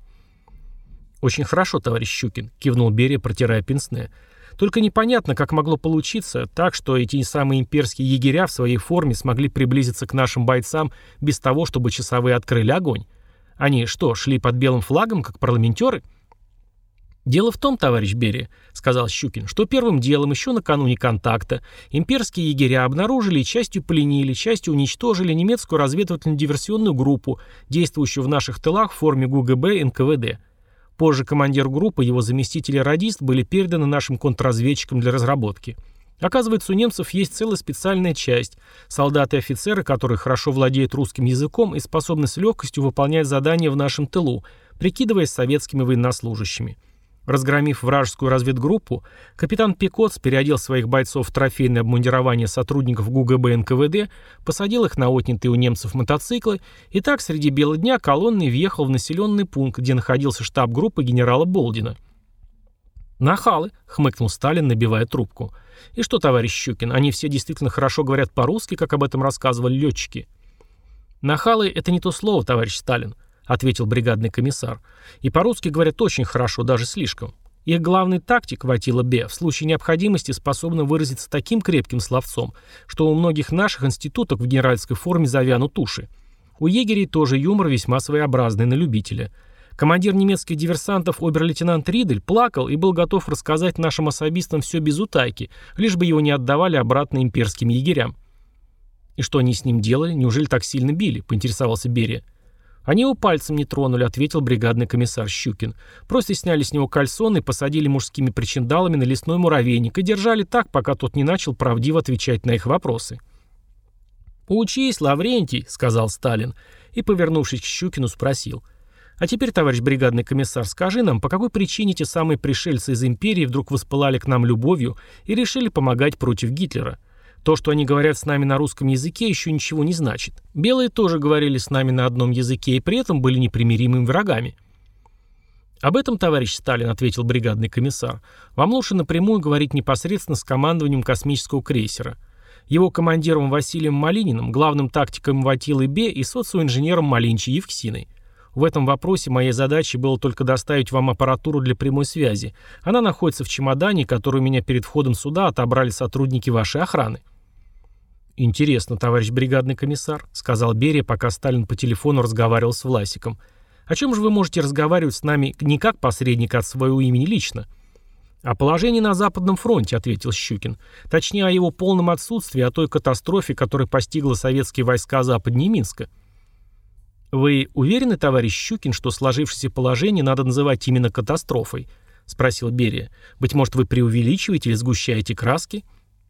[SPEAKER 1] «Очень хорошо, товарищ Щукин», — кивнул Берия, протирая пенсне. «Только непонятно, как могло получиться так, что эти самые имперские егеря в своей форме смогли приблизиться к нашим бойцам без того, чтобы часовые открыли огонь. Они что, шли под белым флагом, как парламентеры?» «Дело в том, товарищ Берия», — сказал Щукин, — «что первым делом еще накануне контакта имперские егеря обнаружили и частью пленили, частью уничтожили немецкую разведывательно-диверсионную группу, действующую в наших тылах в форме ГУГБ эн ка вэ дэ. Позже командир группы и его заместитель и радист были переданы нашим контрразведчикам для разработки. Оказывается, у немцев есть целая специальная часть – солдаты и офицеры, которые хорошо владеют русским языком и способны с легкостью выполнять задания в нашем тылу, прикидываясь советскими военнослужащими. Разгромив вражескую разведгруппу, капитан Пекотс переодел своих бойцов в трофейное обмундирование сотрудников ГУГБ эн ка вэ дэ, посадил их на отнятые у немцев мотоциклы, и так среди бела дня колонной въехал в населенный пункт, где находился штаб группы генерала Болдина. «Нахалы», — хмыкнул Сталин, набивая трубку. «И что, товарищ Щукин, они все действительно хорошо говорят по-русски, как об этом рассказывали летчики?» «Нахалы — это не то слово, товарищ Сталин», — ответил бригадный комиссар. «И по-русски говорят очень хорошо, даже слишком. Их главный тактик, Ватила Бе, в случае необходимости способен выразиться таким крепким словцом, что у многих наших институтов в генеральской форме завянут уши. У егерей тоже юмор весьма своеобразный на любителя. Командир немецких диверсантов обер-лейтенант Ридель плакал и был готов рассказать нашим особистам все без утайки, лишь бы его не отдавали обратно имперским егерям». «И что они с ним делали? Неужели так сильно били?» — поинтересовался Берия. «Они его пальцем не тронули», — ответил бригадный комиссар Щукин. «Просто сняли с него кальсоны и посадили мужскими причиндалами на лесной муравейник и держали так, пока тот не начал правдиво отвечать на их вопросы». «Учись, Лаврентий», — сказал Сталин, и, повернувшись к Щукину, спросил: «А теперь, товарищ бригадный комиссар, скажи нам, по какой причине те самые пришельцы из империи вдруг воспылали к нам любовью и решили помогать против Гитлера? То, что они говорят с нами на русском языке, еще ничего не значит. Белые тоже говорили с нами на одном языке и при этом были непримиримыми врагами». «Об этом, товарищ Сталин, — ответил бригадный комиссар, — вам лучше напрямую говорить непосредственно с командованием космического крейсера. Его командиром Василием Малининым, главным тактиком Ватилой Бе и социоинженером Малинчи Евксиной. В этом вопросе моей задачей было только доставить вам аппаратуру для прямой связи. Она находится в чемодане, который у меня перед входом сюда отобрали сотрудники вашей охраны». «Интересно, товарищ бригадный комиссар», — сказал Берия, пока Сталин по телефону разговаривал с Власиком. «О чем же вы можете разговаривать с нами не как посредник от своего имени лично?» «О положении на Западном фронте», — ответил Щукин. «Точнее, о его полном отсутствии, о той катастрофе, которая постигла советские войска западнее Минска». «Вы уверены, товарищ Щукин, что сложившееся положение надо называть именно катастрофой?» — спросил Берия. «Быть может, вы преувеличиваете или сгущаете краски?»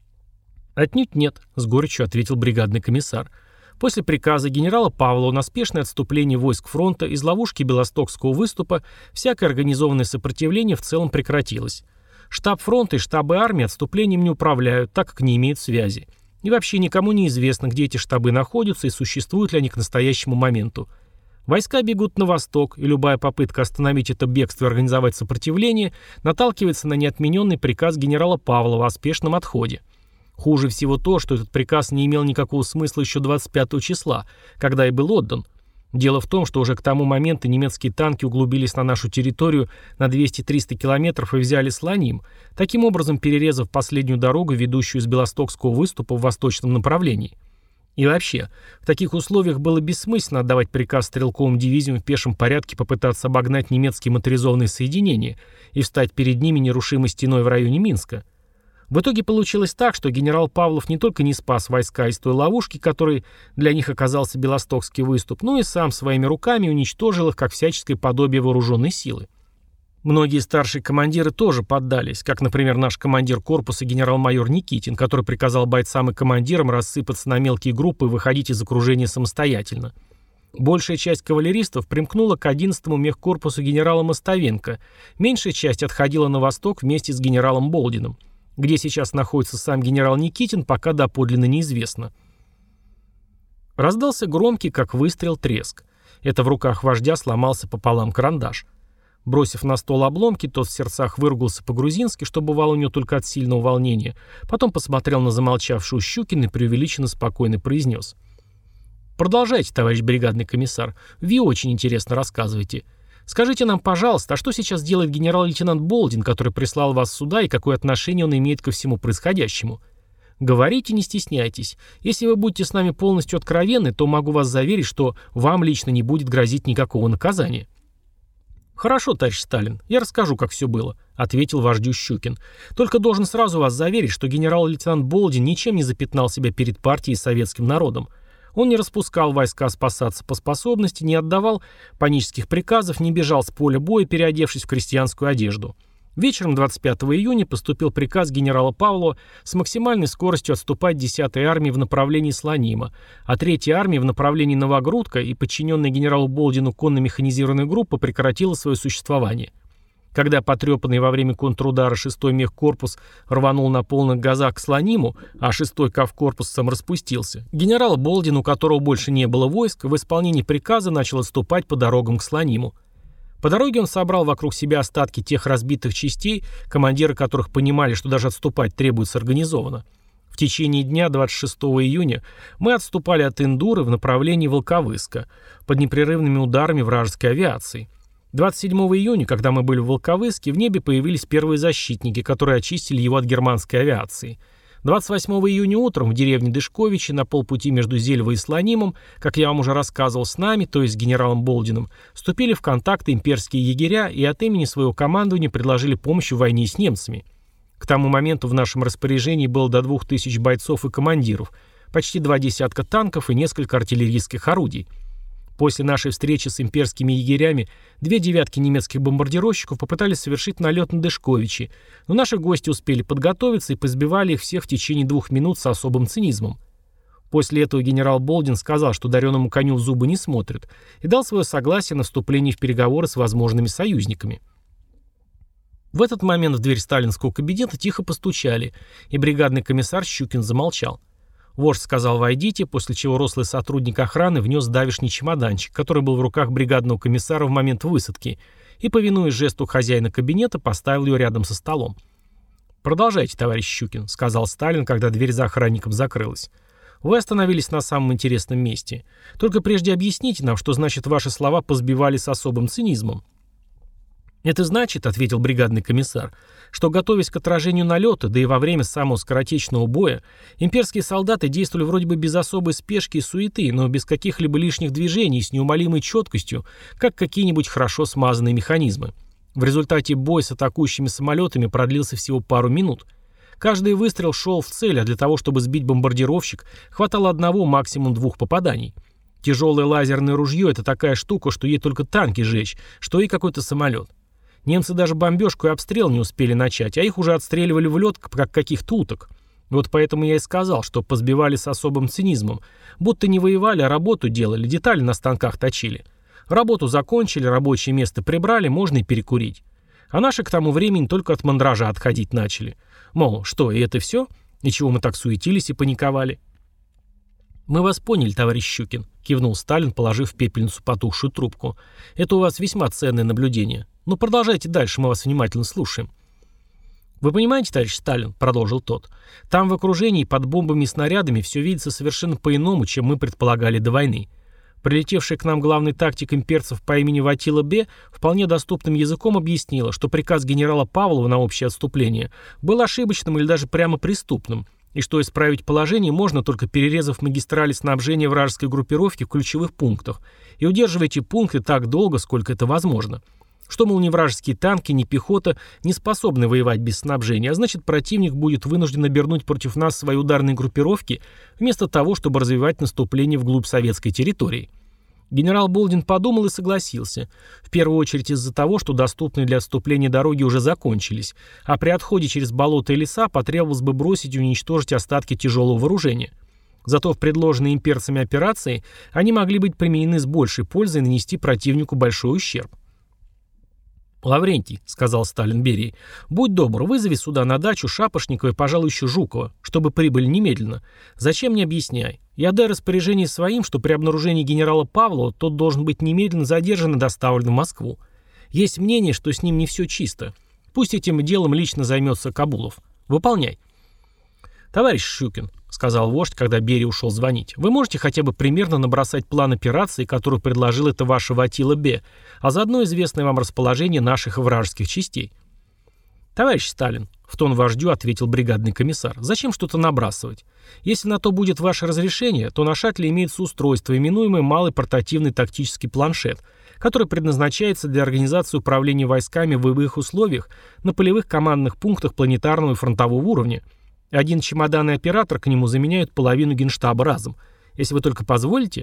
[SPEAKER 1] «Отнюдь нет», — с горечью ответил бригадный комиссар. «После приказа генерала Павлова на спешное отступление войск фронта из ловушки Белостокского выступа всякое организованное сопротивление в целом прекратилось. Штаб фронта и штабы армии отступлением не управляют, так как не имеют связи. И вообще никому не известно, где эти штабы находятся и существуют ли они к настоящему моменту. Войска бегут на восток, и любая попытка остановить это бегство и организовать сопротивление наталкивается на неотмененный приказ генерала Павлова о спешном отходе. Хуже всего то, что этот приказ не имел никакого смысла еще двадцать пятого числа, когда и был отдан. Дело в том, что уже к тому моменту немецкие танки углубились на нашу территорию на двести-триста километров и взяли Слоним, таким образом перерезав последнюю дорогу, ведущую из Белостокского выступа в восточном направлении. И вообще, в таких условиях было бессмысленно отдавать приказ стрелковым дивизиям в пешем порядке попытаться обогнать немецкие моторизованные соединения и встать перед ними нерушимой стеной в районе Минска. В итоге получилось так, что генерал Павлов не только не спас войска из той ловушки, которой для них оказался Белостокский выступ, но и сам своими руками уничтожил их как всяческое подобие вооруженной силы. Многие старшие командиры тоже поддались, как, например, наш командир корпуса генерал-майор Никитин, который приказал бойцам и командирам рассыпаться на мелкие группы и выходить из окружения самостоятельно. Большая часть кавалеристов примкнула к одиннадцатому мехкорпусу генерала Мостовенко, меньшая часть отходила на восток вместе с генералом Болдиным. Где сейчас находится сам генерал Никитин, пока доподлинно неизвестно. Раздался громкий, как выстрел, треск. Это в руках вождя сломался пополам карандаш. Бросив на стол обломки, тот в сердцах выругался по-грузински, что бывало у него только от сильного волнения, потом посмотрел на замолчавшую Щукина и преувеличенно спокойно произнес: «Продолжайте, товарищ бригадный комиссар. Вы очень интересно рассказываете. Скажите нам, пожалуйста, а что сейчас делает генерал-лейтенант Болдин, который прислал вас сюда, и какое отношение он имеет ко всему происходящему? Говорите, не стесняйтесь. Если вы будете с нами полностью откровенны, то могу вас заверить, что вам лично не будет грозить никакого наказания». «Хорошо, товарищ Сталин, я расскажу, как все было», — ответил вождю Щукин. «Только должен сразу вас заверить, что генерал-лейтенант Болдин ничем не запятнал себя перед партией и советским народом. Он не распускал войска спасаться по способности, не отдавал панических приказов, не бежал с поля боя, переодевшись в крестьянскую одежду. Вечером двадцать пятого июня поступил приказ генерала Павлова с максимальной скоростью отступать десятой армии в направлении Слонима, а третьей армии в направлении Новогрудка, и подчиненная генералу Болдину конно-механизированная группа прекратила свое существование. Когда потрепанный во время контрудара шестой мехкорпус рванул на полных газах к Слониму, а шестой кавкорпус сам распустился, генерал Болдин, у которого больше не было войск, в исполнении приказа начал отступать по дорогам к Слониму. По дороге он собрал вокруг себя остатки тех разбитых частей, командиры которых понимали, что даже отступать требуется организованно. В течение дня двадцать шестого июня мы отступали от Индуры в направлении Волковыска под непрерывными ударами вражеской авиации. двадцать седьмого июня, когда мы были в Волковыске, в небе появились первые защитники, которые очистили его от германской авиации. двадцать восьмого июня утром в деревне Дышковичи на полпути между Зельвой и Слонимом, как я вам уже рассказывал, с нами, то есть с генералом Болдиным, вступили в контакты имперские егеря и от имени своего командования предложили помощь в войне с немцами. К тому моменту в нашем распоряжении было до двух тысяч бойцов и командиров, почти два десятка танков и несколько артиллерийских орудий. После нашей встречи с имперскими егерями две девятки немецких бомбардировщиков попытались совершить налет на Дышковичи, но наши гости успели подготовиться и позбивали их всех в течение двух минут с особым цинизмом. После этого генерал Болдин сказал, что дареному коню в зубы не смотрят, и дал свое согласие на вступление в переговоры с возможными союзниками. В этот момент в дверь сталинского кабинета тихо постучали, и бригадный комиссар Щукин замолчал. Вождь сказал «войдите», после чего рослый сотрудник охраны внес давишний чемоданчик, который был в руках бригадного комиссара в момент высадки, и, повинуясь жесту хозяина кабинета, поставил ее рядом со столом. «Продолжайте, товарищ Щукин», — сказал Сталин, когда дверь за охранником закрылась. «Вы остановились на самом интересном месте. Только прежде объясните нам, что значит ваши слова позбивали с особым цинизмом». «Это значит, — ответил бригадный комиссар, — что, готовясь к отражению налета, да и во время самого скоротечного боя, имперские солдаты действовали вроде бы без особой спешки и суеты, но без каких-либо лишних движений, с неумолимой четкостью, как какие-нибудь хорошо смазанные механизмы. В результате бой с атакующими самолетами продлился всего пару минут. Каждый выстрел шел в цель, а для того, чтобы сбить бомбардировщик, хватало одного, максимум двух попаданий. Тяжелое лазерное ружье — это такая штука, что ей только танки жечь, что и какой-то самолет. Немцы даже бомбежку и обстрел не успели начать, а их уже отстреливали в лед, как каких-то уток. Вот поэтому я и сказал, что позбивали с особым цинизмом. Будто не воевали, а работу делали, детали на станках точили. Работу закончили, рабочее место прибрали, можно и перекурить. А наши к тому времени только от мандража отходить начали. Мол, что, и это все? И чего мы так суетились и паниковали? «Мы вас поняли, товарищ Щукин», — кивнул Сталин, положив в пепельницу потухшую трубку. «Это у вас весьма ценное наблюдение. Но продолжайте дальше, мы вас внимательно слушаем». «Вы понимаете, товарищ Сталин», — продолжил тот, — «там в окружении под бомбами и снарядами все видится совершенно по-иному, чем мы предполагали до войны. Прилетевший к нам главный тактик имперцев по имени Ватила Б. вполне доступным языком объяснила, что приказ генерала Павлова на общее отступление был ошибочным или даже прямо преступным, и что исправить положение можно, только перерезав магистрали снабжения вражеской группировки в ключевых пунктах и удерживая эти пункты так долго, сколько это возможно. Что, мол, ни вражеские танки, ни пехота не способны воевать без снабжения, а значит, противник будет вынужден обернуть против нас свои ударные группировки вместо того, чтобы развивать наступление вглубь советской территории. Генерал Болдин подумал и согласился. В первую очередь из-за того, что доступные для отступления дороги уже закончились, а при отходе через болота и леса потребовалось бы бросить и уничтожить остатки тяжелого вооружения. Зато в предложенной имперцами операции они могли быть применены с большей пользой и нанести противнику большой ущерб. «Лаврентий», — сказал Сталин Берии, — «будь добр, вызови сюда на дачу Шапошникова и, пожалуй, еще Жукова, чтобы прибыли немедленно. Зачем, не объясняй. Я даю распоряжение своим, что при обнаружении генерала Павлова тот должен быть немедленно задержан и доставлен в Москву. Есть мнение, что с ним не все чисто. Пусть этим делом лично займется Кабулов. Выполняй». «Товарищ Щукин», — сказал вождь, когда Берия ушел звонить, — «вы можете хотя бы примерно набросать план операции, который предложил это ваше Ватила Б, а заодно известное вам расположение наших и вражеских частей?» «Товарищ Сталин», — в тон вождю ответил бригадный комиссар, — «зачем что-то набрасывать? Если на то будет ваше разрешение, то на шаттле имеется устройство, именуемое малый портативный тактический планшет, который предназначается для организации управления войсками в боевых условиях на полевых командных пунктах планетарного и фронтового уровня. Один чемоданный оператор к нему заменяет половину генштаба разом. Если вы только позволите...»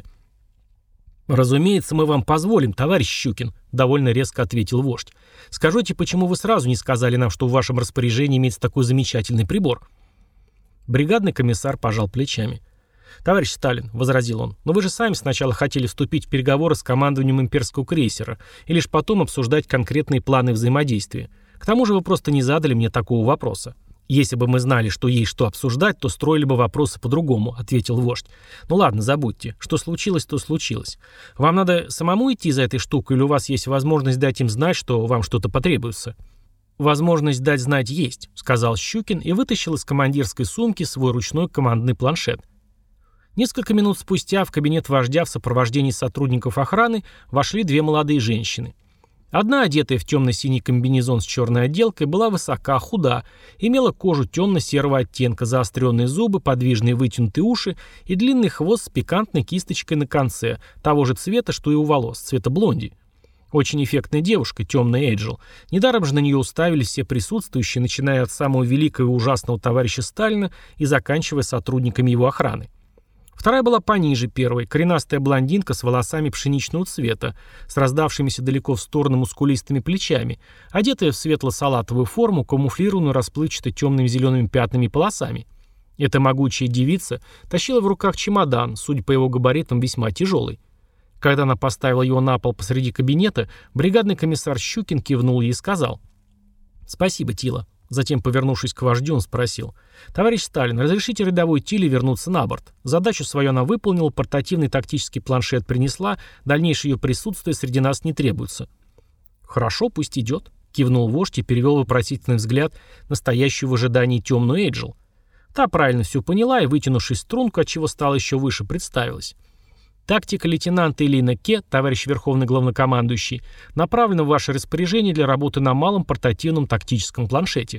[SPEAKER 1] «Разумеется, мы вам позволим, товарищ Щукин», — довольно резко ответил вождь. «Скажите, почему вы сразу не сказали нам, что в вашем распоряжении имеется такой замечательный прибор?» Бригадный комиссар пожал плечами. «Товарищ Сталин», — возразил он, — «но вы же сами сначала хотели вступить в переговоры с командованием имперского крейсера и лишь потом обсуждать конкретные планы взаимодействия. К тому же вы просто не задали мне такого вопроса». «Если бы мы знали, что есть что обсуждать, то строили бы вопросы по-другому», — ответил вождь. «Ну ладно, забудьте. Что случилось, то случилось. Вам надо самому идти за этой штукой, или у вас есть возможность дать им знать, что вам что-то потребуется?» «Возможность дать знать есть», — сказал Щукин и вытащил из командирской сумки свой ручной командный планшет. Несколько минут спустя в кабинет вождя в сопровождении сотрудников охраны вошли две молодые женщины. Одна, одетая в темно-синий комбинезон с черной отделкой, была высока, худа, имела кожу темно-серого оттенка, заостренные зубы, подвижные вытянутые уши и длинный хвост с пикантной кисточкой на конце, того же цвета, что и у волос, цвета блонди. Очень эффектная девушка, темная Эйджел. Недаром же на нее уставились все присутствующие, начиная от самого великого и ужасного товарища Сталина и заканчивая сотрудниками его охраны. Вторая была пониже первой, коренастая блондинка с волосами пшеничного цвета, с раздавшимися далеко в сторону мускулистыми плечами, одетая в светло-салатовую форму, камуфлированную расплывчато темными зелеными пятнами и полосами. Эта могучая девица тащила в руках чемодан, судя по его габаритам, весьма тяжелый. Когда она поставила его на пол посреди кабинета, бригадный комиссар Щукин кивнул ей и сказал: «Спасибо, Тила». Затем, повернувшись к вождю, он спросил: «Товарищ Сталин, разрешите рядовой Тиле вернуться на борт? Задачу свою она выполнила, портативный тактический планшет принесла, дальнейшее ее присутствие среди нас не требуется». «Хорошо, пусть идет», — кивнул вождь и перевел вопросительный взгляд на стоящую в ожидании темную Эйджел. Та правильно все поняла и, вытянувшись в струнку, отчего стала еще выше, представилась. «Тактика лейтенанта Элина Ке, товарищ Верховный Главнокомандующий, направлена в ваше распоряжение для работы на малом портативном тактическом планшете».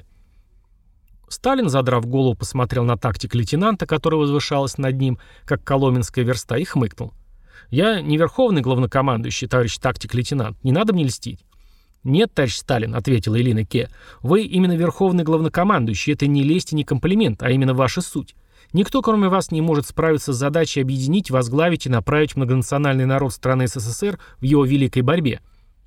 [SPEAKER 1] Сталин, задрав голову, посмотрел на тактик лейтенанта, которая возвышалась над ним, как коломенская верста, и хмыкнул. «Я не Верховный Главнокомандующий, товарищ тактик-лейтенант, не надо мне льстить». «Нет, товарищ Сталин», — ответила Элина Ке, — «вы именно Верховный Главнокомандующий, это не лесть и не комплимент, а именно ваша суть. Никто, кроме вас, не может справиться с задачей объединить, возглавить и направить многонациональный народ страны СССР в его великой борьбе».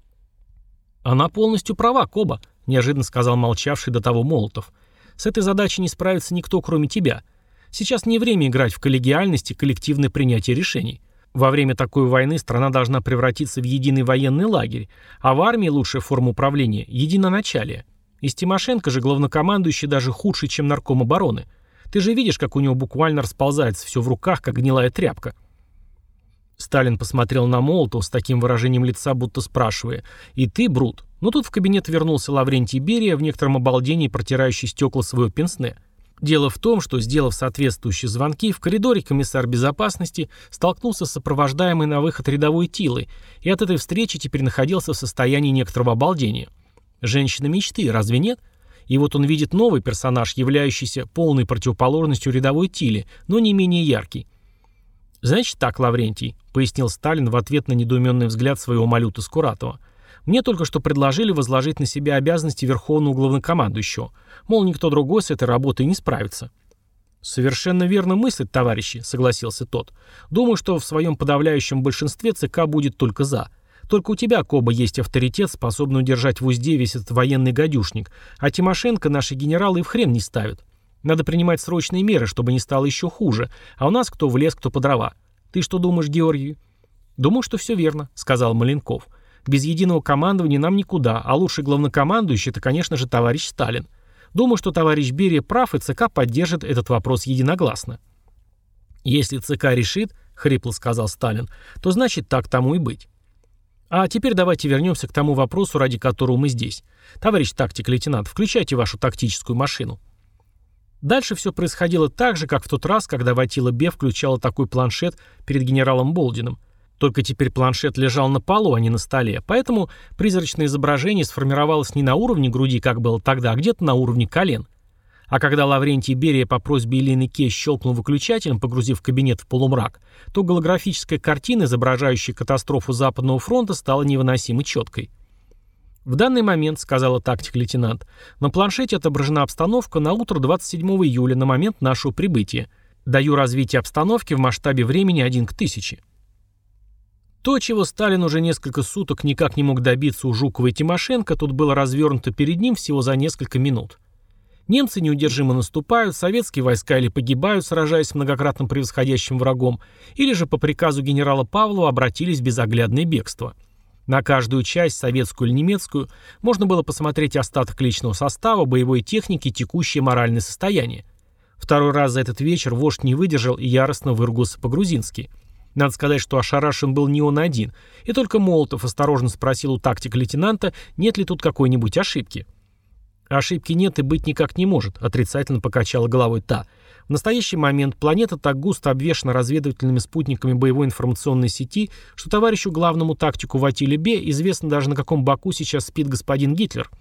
[SPEAKER 1] «Она полностью права, Коба», — неожиданно сказал молчавший до того Молотов. «С этой задачей не справится никто, кроме тебя. Сейчас не время играть в коллегиальность и коллективное принятие решений. Во время такой войны страна должна превратиться в единый военный лагерь, а в армии лучшая форма управления — единоначалие. Из Тимошенко же главнокомандующий даже худший, чем нарком обороны. Ты же видишь, как у него буквально расползается все в руках, как гнилая тряпка». Сталин посмотрел на Молотова с таким выражением лица, будто спрашивая: «И ты, Брут?» Но тут в кабинет вернулся Лаврентий Берия, в некотором обалдении протирающий стекла своего пенсне. Дело в том, что, сделав соответствующие звонки, в коридоре комиссар безопасности столкнулся с сопровождаемой на выход рядовой Тилой, и от этой встречи теперь находился в состоянии некоторого обалдения. Женщина мечты, разве нет? И вот он видит новый персонаж, являющийся полной противоположностью рядовой Тиле, но не менее яркий. «Значит так, Лаврентий», — пояснил Сталин в ответ на недоуменный взгляд своего малюта Скуратова, «мне только что предложили возложить на себя обязанности Верховного Главнокомандующего. Мол, никто другой с этой работой не справится». «Совершенно верно мыслит, товарищи», — согласился тот. «Думаю, что в своем подавляющем большинстве ЦК будет только «за». Только у тебя, Коба, есть авторитет, способный удержать в узде весь этот военный гадюшник, а Тимошенко наши генералы и в хрен не ставят. Надо принимать срочные меры, чтобы не стало еще хуже, а у нас кто в лес, кто по дрова. Ты что думаешь, Георгий?» «Думаю, что все верно», — сказал Маленков. «Без единого командования нам никуда, а лучший главнокомандующий — это, конечно же, товарищ Сталин. Думаю, что товарищ Берия прав, и ЦК поддержит этот вопрос единогласно». «Если ЦК решит, — хрипло сказал Сталин, — то значит так тому и быть. А теперь давайте вернемся к тому вопросу, ради которого мы здесь. Товарищ тактик-лейтенант, включайте вашу тактическую машину». Дальше все происходило так же, как в тот раз, когда Ватила Бе включала такой планшет перед генералом Болдиным. Только теперь планшет лежал на полу, а не на столе, поэтому призрачное изображение сформировалось не на уровне груди, как было тогда, а где-то на уровне колен. А когда Лаврентий Берия по просьбе Элины Ке щелкнул выключателем, погрузив кабинет в полумрак, то голографическая картина, изображающая катастрофу Западного фронта, стала невыносимо четкой. «В данный момент, — сказала тактик-лейтенант, — на планшете отображена обстановка на утро двадцать седьмого июля, на момент нашего прибытия. Даю развитие обстановки в масштабе времени один к тысяче. То, чего Сталин уже несколько суток никак не мог добиться у Жукова и Тимошенко, тут было развернуто перед ним всего за несколько минут. Немцы неудержимо наступают, советские войска или погибают, сражаясь с многократно превосходящим врагом, или же по приказу генерала Павлова обратились в безоглядное бегство. На каждую часть, советскую или немецкую, можно было посмотреть остаток личного состава, боевой техники и текущее моральное состояние. Второй раз за этот вечер вождь не выдержал и яростно выругался по-грузински. Надо сказать, что ошарашен был не он один, и только Молотов осторожно спросил у тактика-лейтенанта, нет ли тут какой-нибудь ошибки. «Ошибки нет и быть никак не может», — отрицательно покачала головой та. «В настоящий момент планета так густо обвешана разведывательными спутниками боевой информационной сети, что товарищу главному тактику в Атиле Бе известно даже, на каком боку сейчас спит господин Гитлер».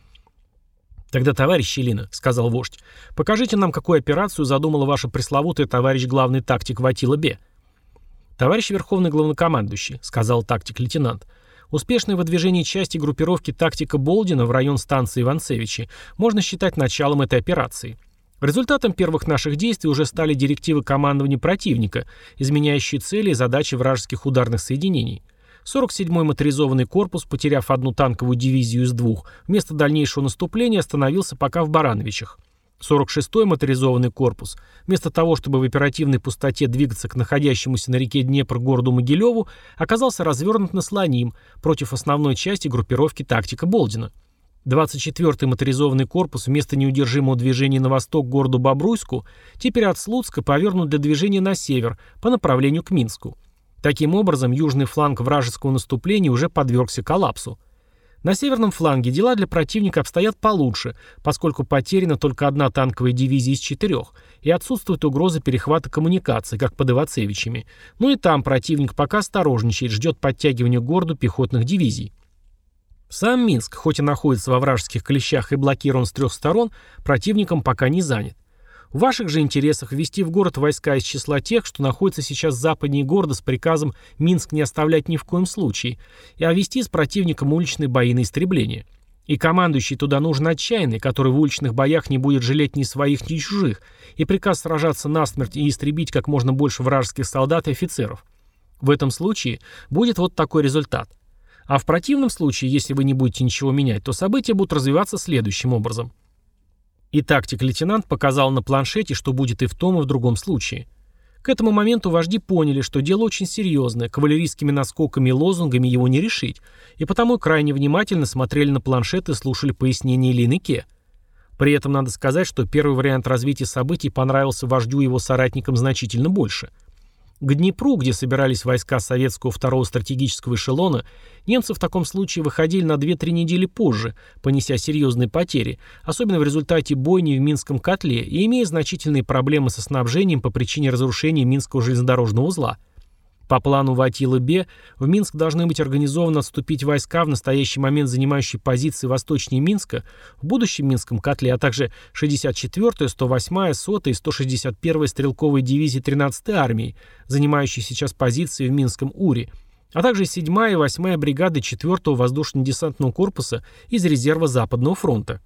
[SPEAKER 1] «Тогда, товарищ Щелина», — сказал вождь, — «покажите нам, какую операцию задумала ваша пресловутая товарищ главный тактик в Атиле Бе». «Товарищ Верховный Главнокомандующий», — сказал тактик-лейтенант, — «успешное выдвижение части группировки тактика Болдина в район станции Иванцевичи можно считать началом этой операции. Результатом первых наших действий уже стали директивы командования противника, изменяющие цели и задачи вражеских ударных соединений. сорок седьмой моторизованный корпус, потеряв одну танковую дивизию из двух, вместо дальнейшего наступления остановился пока в Барановичах. сорок шестой моторизованный корпус, вместо того, чтобы в оперативной пустоте двигаться к находящемуся на реке Днепр городу Могилеву, оказался развернут на Слоним против основной части группировки тактика Болдина. двадцать четвёртый моторизованный корпус вместо неудержимого движения на восток к городу Бобруйску теперь от Слуцка повернут для движения на север по направлению к Минску. Таким образом, южный фланг вражеского наступления уже подвергся коллапсу. На северном фланге дела для противника обстоят получше, поскольку потеряна только одна танковая дивизия из четырех, и отсутствует угроза перехвата коммуникаций, как под Ивацевичами. Ну и там противник пока осторожничает, ждет подтягивания к городу пехотных дивизий. Сам Минск, хоть и находится во вражеских клещах и блокирован с трех сторон, противником пока не занят. В ваших же интересах ввести в город войска из числа тех, что находятся сейчас западнее города с приказом Минск не оставлять ни в коем случае, и ввести с противником уличные бои на истребление. И командующий туда нужен отчаянный, который в уличных боях не будет жалеть ни своих, ни чужих, и приказ сражаться насмерть и истребить как можно больше вражеских солдат и офицеров. В этом случае будет вот такой результат. А в противном случае, если вы не будете ничего менять, то события будут развиваться следующим образом. И тактик-лейтенант показал на планшете, что будет и в том, и в другом случае. К этому моменту вожди поняли, что дело очень серьезное, кавалерийскими наскоками и лозунгами его не решить, и потому крайне внимательно смотрели на планшет и слушали пояснения Лины Ке. При этом надо сказать, что первый вариант развития событий понравился вождю и его соратникам значительно больше. К Днепру, где собирались войска советского второго стратегического эшелона, немцы в таком случае выходили на две-три недели позже, понеся серьезные потери, особенно в результате бойни в Минском котле и имея значительные проблемы со снабжением по причине разрушения Минского железнодорожного узла. По плану в Атиле-Бе в Минск должны быть организованы отступить войска, в настоящий момент занимающие позиции восточнее Минска, в будущем Минском котле, а также шестьдесят четвёртая, сто восьмая, сотая и сто шестьдесят первая стрелковые дивизии тринадцатой армии, занимающие сейчас позиции в Минском Уре, а также седьмая и восьмая бригады четвёртого воздушно-десантного корпуса из резерва Западного фронта.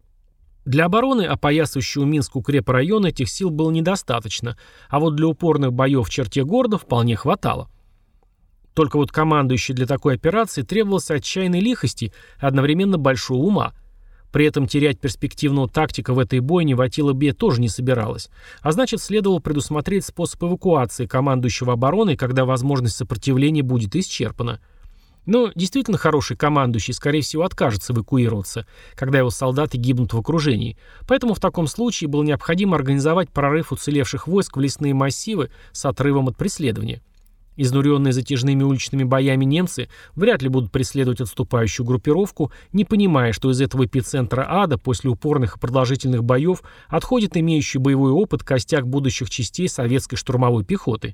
[SPEAKER 1] Для обороны опоясывающего Минск укрепрайона этих сил было недостаточно, а вот для упорных боев в черте города вполне хватало. Только вот командующий для такой операции требовался отчаянной лихости и одновременно большого ума. При этом терять перспективного тактика в этой бойне в Атиле-Бе тоже не собиралась, а значит следовало предусмотреть способ эвакуации командующего обороной, когда возможность сопротивления будет исчерпана. Но действительно хороший командующий, скорее всего, откажется эвакуироваться, когда его солдаты гибнут в окружении. Поэтому в таком случае было необходимо организовать прорыв уцелевших войск в лесные массивы с отрывом от преследования. Изнуренные затяжными уличными боями немцы вряд ли будут преследовать отступающую группировку, не понимая, что из этого эпицентра ада после упорных и продолжительных боев отходит имеющий боевой опыт костяк будущих частей советской штурмовой пехоты.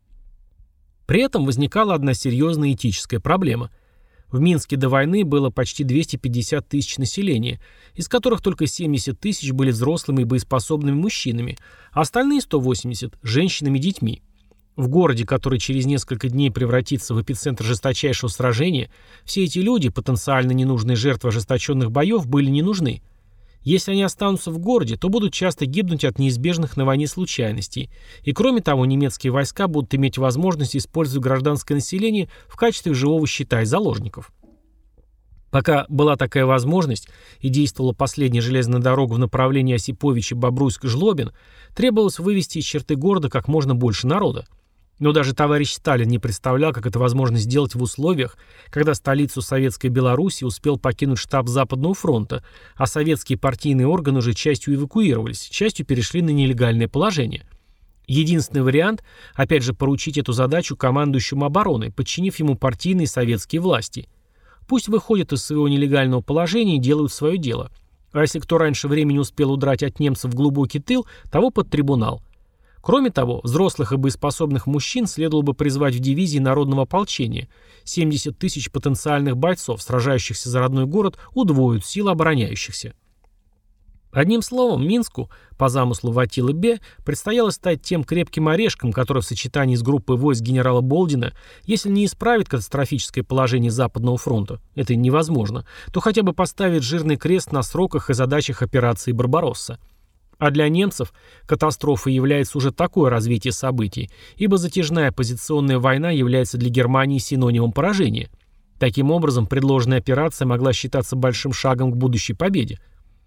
[SPEAKER 1] При этом возникала одна серьезная этическая проблема. В Минске до войны было почти двести пятьдесят тысяч населения, из которых только семьдесят тысяч были взрослыми и боеспособными мужчинами, а остальные сто восемьдесят – женщинами и детьми. В городе, который через несколько дней превратится в эпицентр жесточайшего сражения, все эти люди, потенциально ненужные жертвы ожесточенных боев, были не нужны. Если они останутся в городе, то будут часто гибнуть от неизбежных на войне случайностей. И кроме того, немецкие войска будут иметь возможность использовать гражданское население в качестве живого щита и заложников. Пока была такая возможность и действовала последняя железная дорога в направлении Осиповичи-Бобруйск-Жлобин, требовалось вывести из черты города как можно больше народа. Но даже товарищ Сталин не представлял, как это возможно сделать в условиях, когда столицу Советской Белоруссии успел покинуть штаб Западного фронта, а советские партийные органы уже частью эвакуировались, частью перешли на нелегальное положение. Единственный вариант – опять же поручить эту задачу командующему обороной, подчинив ему партийные советские власти. Пусть выходят из своего нелегального положения и делают свое дело. А если кто раньше времени успел удрать от немцев в глубокий тыл, того под трибунал. Кроме того, взрослых и боеспособных мужчин следовало бы призвать в дивизии народного ополчения. семьдесят тысяч потенциальных бойцов, сражающихся за родной город, удвоят силы обороняющихся. Одним словом, Минску, по замыслу Ватилы Б, предстояло стать тем крепким орешком, который в сочетании с группой войск генерала Болдина, если не исправит катастрофическое положение Западного фронта, это невозможно, то хотя бы поставит жирный крест на сроках и задачах операции «Барбаросса». А для немцев катастрофой является уже такое развитие событий, ибо затяжная позиционная война является для Германии синонимом поражения. Таким образом, предложенная операция могла считаться большим шагом к будущей победе.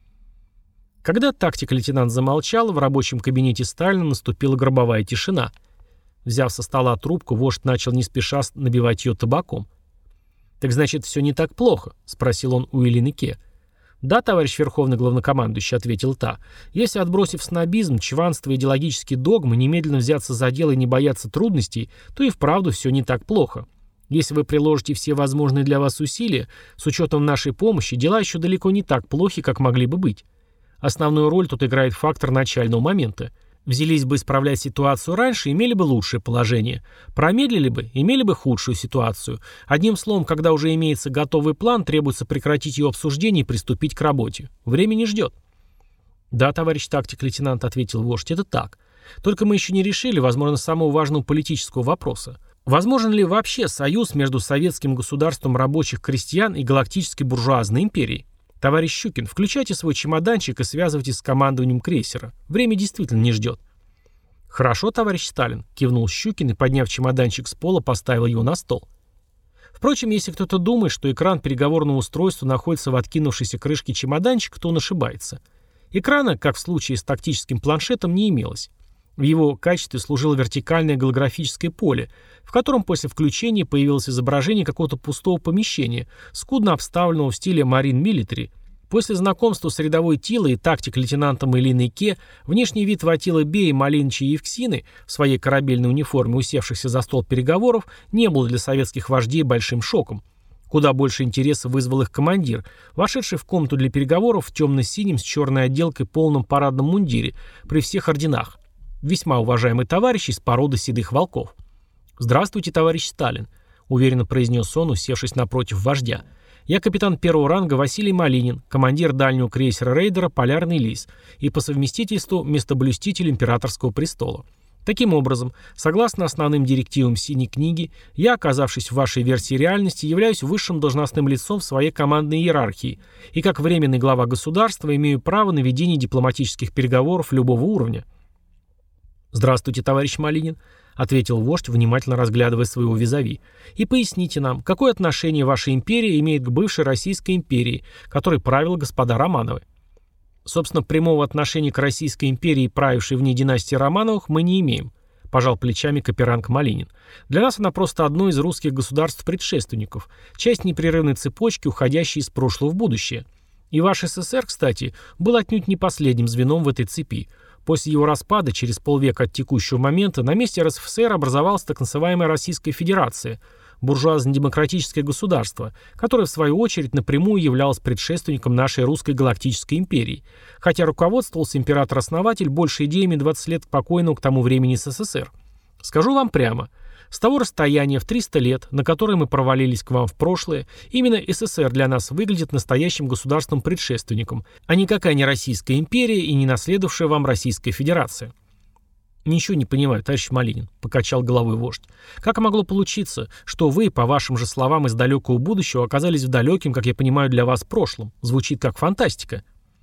[SPEAKER 1] Когда тактик-лейтенант замолчал, в рабочем кабинете Сталина наступила гробовая тишина. Взяв со стола трубку, вождь начал не спеша набивать ее табаком. «Так значит, все не так плохо?» — спросил он у Элины Ке. «Да, товарищ верховный главнокомандующий», — ответил та. «Если, отбросив снобизм, чванство и идеологические догмы, немедленно взяться за дело и не бояться трудностей, то и вправду все не так плохо. Если вы приложите все возможные для вас усилия, с учетом нашей помощи, дела еще далеко не так плохи, как могли бы быть. Основную роль тут играет фактор начального момента. Взялись бы исправлять ситуацию раньше, имели бы лучшее положение. Промедлили бы, имели бы худшую ситуацию. Одним словом, когда уже имеется готовый план, требуется прекратить его обсуждение и приступить к работе. Время не ждет». «Да, товарищ тактик-лейтенант», — ответил вождь, — «это так. Только мы еще не решили, возможно, самого важного политического вопроса. Возможен ли вообще союз между советским государством рабочих крестьян и галактической буржуазной империей? Товарищ Щукин, включайте свой чемоданчик и связывайтесь с командованием крейсера. Время действительно не ждет». «Хорошо, товарищ Сталин», — кивнул Щукин и, подняв чемоданчик с пола, поставил его на стол. Впрочем, если кто-то думает, что экран переговорного устройства находится в откинувшейся крышке чемоданчика, то он ошибается. Экрана, как в случае с тактическим планшетом, не имелось. В его качестве служило вертикальное голографическое поле, в котором после включения появилось изображение какого-то пустого помещения, скудно обставленного в стиле Marine Military. После знакомства с рядовой Тилой и тактик-лейтенантом Элиной Ке внешний вид Ватилы Б и Малинича Евксины в своей корабельной униформе, усевшихся за стол переговоров, не был для советских вождей большим шоком. Куда больше интереса вызвал их командир, вошедший в комнату для переговоров в темно-синем с черной отделкой полном парадном мундире при всех орденах. Весьма уважаемый товарищ из породы седых волков. «Здравствуйте, товарищ Сталин», — уверенно произнес он, усевшись напротив вождя. «Я капитан первого ранга Василий Малинин, командир дальнего крейсера рейдера «Полярный лис» и по совместительству местоблюститель императорского престола. Таким образом, согласно основным директивам Синей книги, я, оказавшись в вашей версии реальности, являюсь высшим должностным лицом в своей командной иерархии и как временный глава государства имею право на ведение дипломатических переговоров любого уровня». «Здравствуйте, товарищ Малинин», — ответил вождь, внимательно разглядывая своего визави. «И поясните нам, какое отношение ваша империя имеет к бывшей Российской империи, которой правила господа Романовы?» «Собственно, прямого отношения к Российской империи, правившей в ней династии Романовых, мы не имеем», — пожал плечами каперанг Малинин. «Для нас она просто одно из русских государств-предшественников, часть непрерывной цепочки, уходящей из прошлого в будущее. И ваш СССР, кстати, был отнюдь не последним звеном в этой цепи. После его распада, через полвека от текущего момента, на месте РСФСР образовалась так называемая Российская Федерация, буржуазно-демократическое государство, которое в свою очередь напрямую являлось предшественником нашей русской галактической империи, хотя руководствовался император-основатель больше идеями двадцать лет покойного к тому времени СССР. Скажу вам прямо, с того расстояния в триста лет, на которое мы провалились к вам в прошлое, именно СССР для нас выглядит настоящим государством-предшественником, а никакая не Российская империя и не наследовавшая вам Российская Федерация». «Ничего не понимаю, товарищ Малинин», — покачал головой вождь. «Как могло получиться, что вы, по вашим же словам, из далекого будущего оказались в далеким, как я понимаю, для вас прошлом? Звучит как фантастика».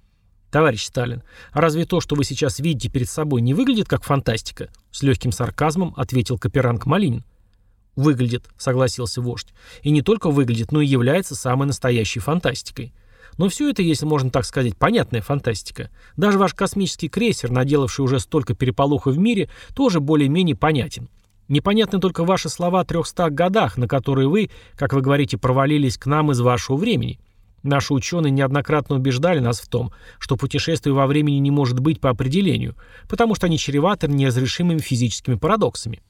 [SPEAKER 1] Товарищ Сталин, а разве то, что вы сейчас видите перед собой, не выглядит как фантастика? С легким сарказмом ответил Каперанг Малинин. Выглядит, согласился вождь. И не только выглядит, но и является самой настоящей фантастикой. Но все это, если можно так сказать, понятная фантастика. Даже ваш космический крейсер, наделавший уже столько переполоха в мире, тоже более-менее понятен. Непонятны только ваши слова о трехстах годах, на которые вы, как вы говорите, провалились к нам из вашего времени. Наши ученые неоднократно убеждали нас в том, что путешествие во времени не может быть по определению, потому что они чреваты неразрешимыми физическими парадоксами.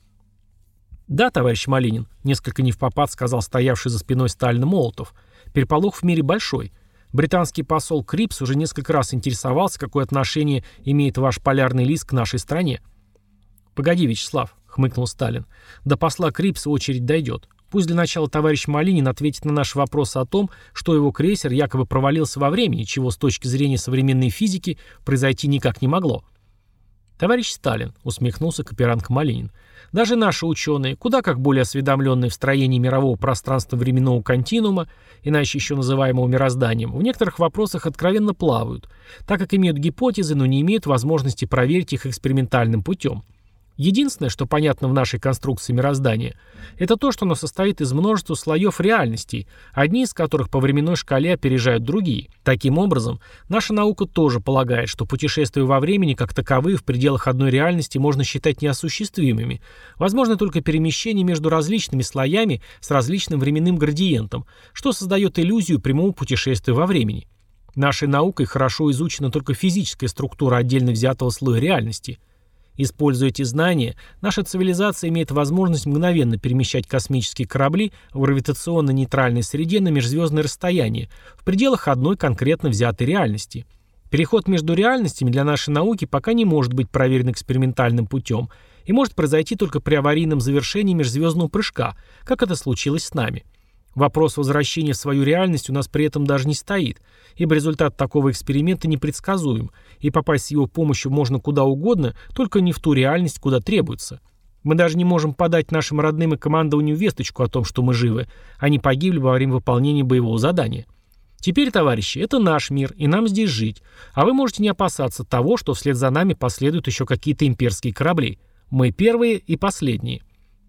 [SPEAKER 1] «Да, товарищ Малинин», — несколько невпопад сказал стоявший за спиной Сталина Молотов, — «переполох в мире большой. Британский посол Крипс уже несколько раз интересовался, какое отношение имеет ваш полярный лист к нашей стране». «Погоди, Вячеслав», — хмыкнул Сталин, — «до посла Крипса очередь дойдет. Пусть для начала товарищ Малинин ответит на наши вопросы о том, что его крейсер якобы провалился во времени, чего с точки зрения современной физики произойти никак не могло». «Товарищ Сталин», — усмехнулся Каперанг Малинин, — «даже наши ученые, куда как более осведомленные в строении мирового пространства-временного континуума, иначе еще называемого мирозданием, в некоторых вопросах откровенно плавают, так как имеют гипотезы, но не имеют возможности проверить их экспериментальным путем. Единственное, что понятно в нашей конструкции мироздания, это то, что оно состоит из множества слоев реальностей, одни из которых по временной шкале опережают другие. Таким образом, наша наука тоже полагает, что путешествия во времени как таковые в пределах одной реальности можно считать неосуществимыми, возможно только перемещение между различными слоями с различным временным градиентом, что создает иллюзию прямого путешествия во времени. Нашей наукой хорошо изучена только физическая структура отдельно взятого слоя реальности. Используя эти знания, наша цивилизация имеет возможность мгновенно перемещать космические корабли в гравитационно-нейтральной среде на межзвездное расстояние в пределах одной конкретно взятой реальности. Переход между реальностями для нашей науки пока не может быть проверен экспериментальным путем и может произойти только при аварийном завершении межзвездного прыжка, как это случилось с нами. Вопрос возвращения в свою реальность у нас при этом даже не стоит, ибо результат такого эксперимента непредсказуем, и попасть с его помощью можно куда угодно, только не в ту реальность, куда требуется. Мы даже не можем подать нашим родным и командованию весточку о том, что мы живы, а не погибли во время выполнения боевого задания. Теперь, товарищи, это наш мир, и нам здесь жить, а вы можете не опасаться того, что вслед за нами последуют еще какие-то имперские корабли. Мы первые и последние».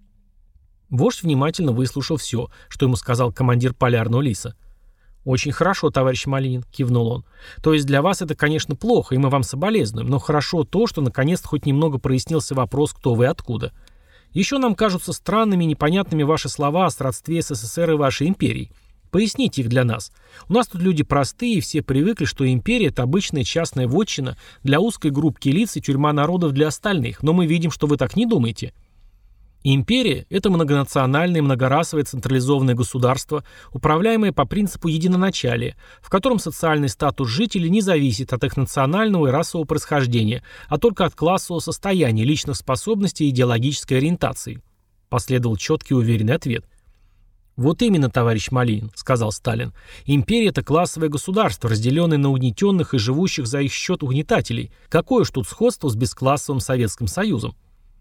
[SPEAKER 1] Вождь внимательно выслушал все, что ему сказал командир полярного лиса. «Очень хорошо, товарищ Малинин», — кивнул он. «То есть для вас это, конечно, плохо, и мы вам соболезнуем, но хорошо то, что наконец-то хоть немного прояснился вопрос, кто вы и откуда. Еще нам кажутся странными и непонятными ваши слова о сродстве СССР и вашей империи. Поясните их для нас. У нас тут люди простые, и все привыкли, что империя — это обычная частная вотчина для узкой группки лиц и тюрьма народов для остальных, но мы видим, что вы так не думаете». Империя – это многонациональное, многорасовое централизованное государство, управляемое по принципу единоначалия, в котором социальный статус жителей не зависит от их национального и расового происхождения, а только от классового состояния, личных способностей и идеологической ориентации. Последовал четкий и уверенный ответ. «Вот именно, товарищ Малинин», – сказал Сталин. «Империя – это классовое государство, разделенное на угнетенных и живущих за их счет угнетателей. Какое ж тут сходство с бесклассовым Советским Союзом?»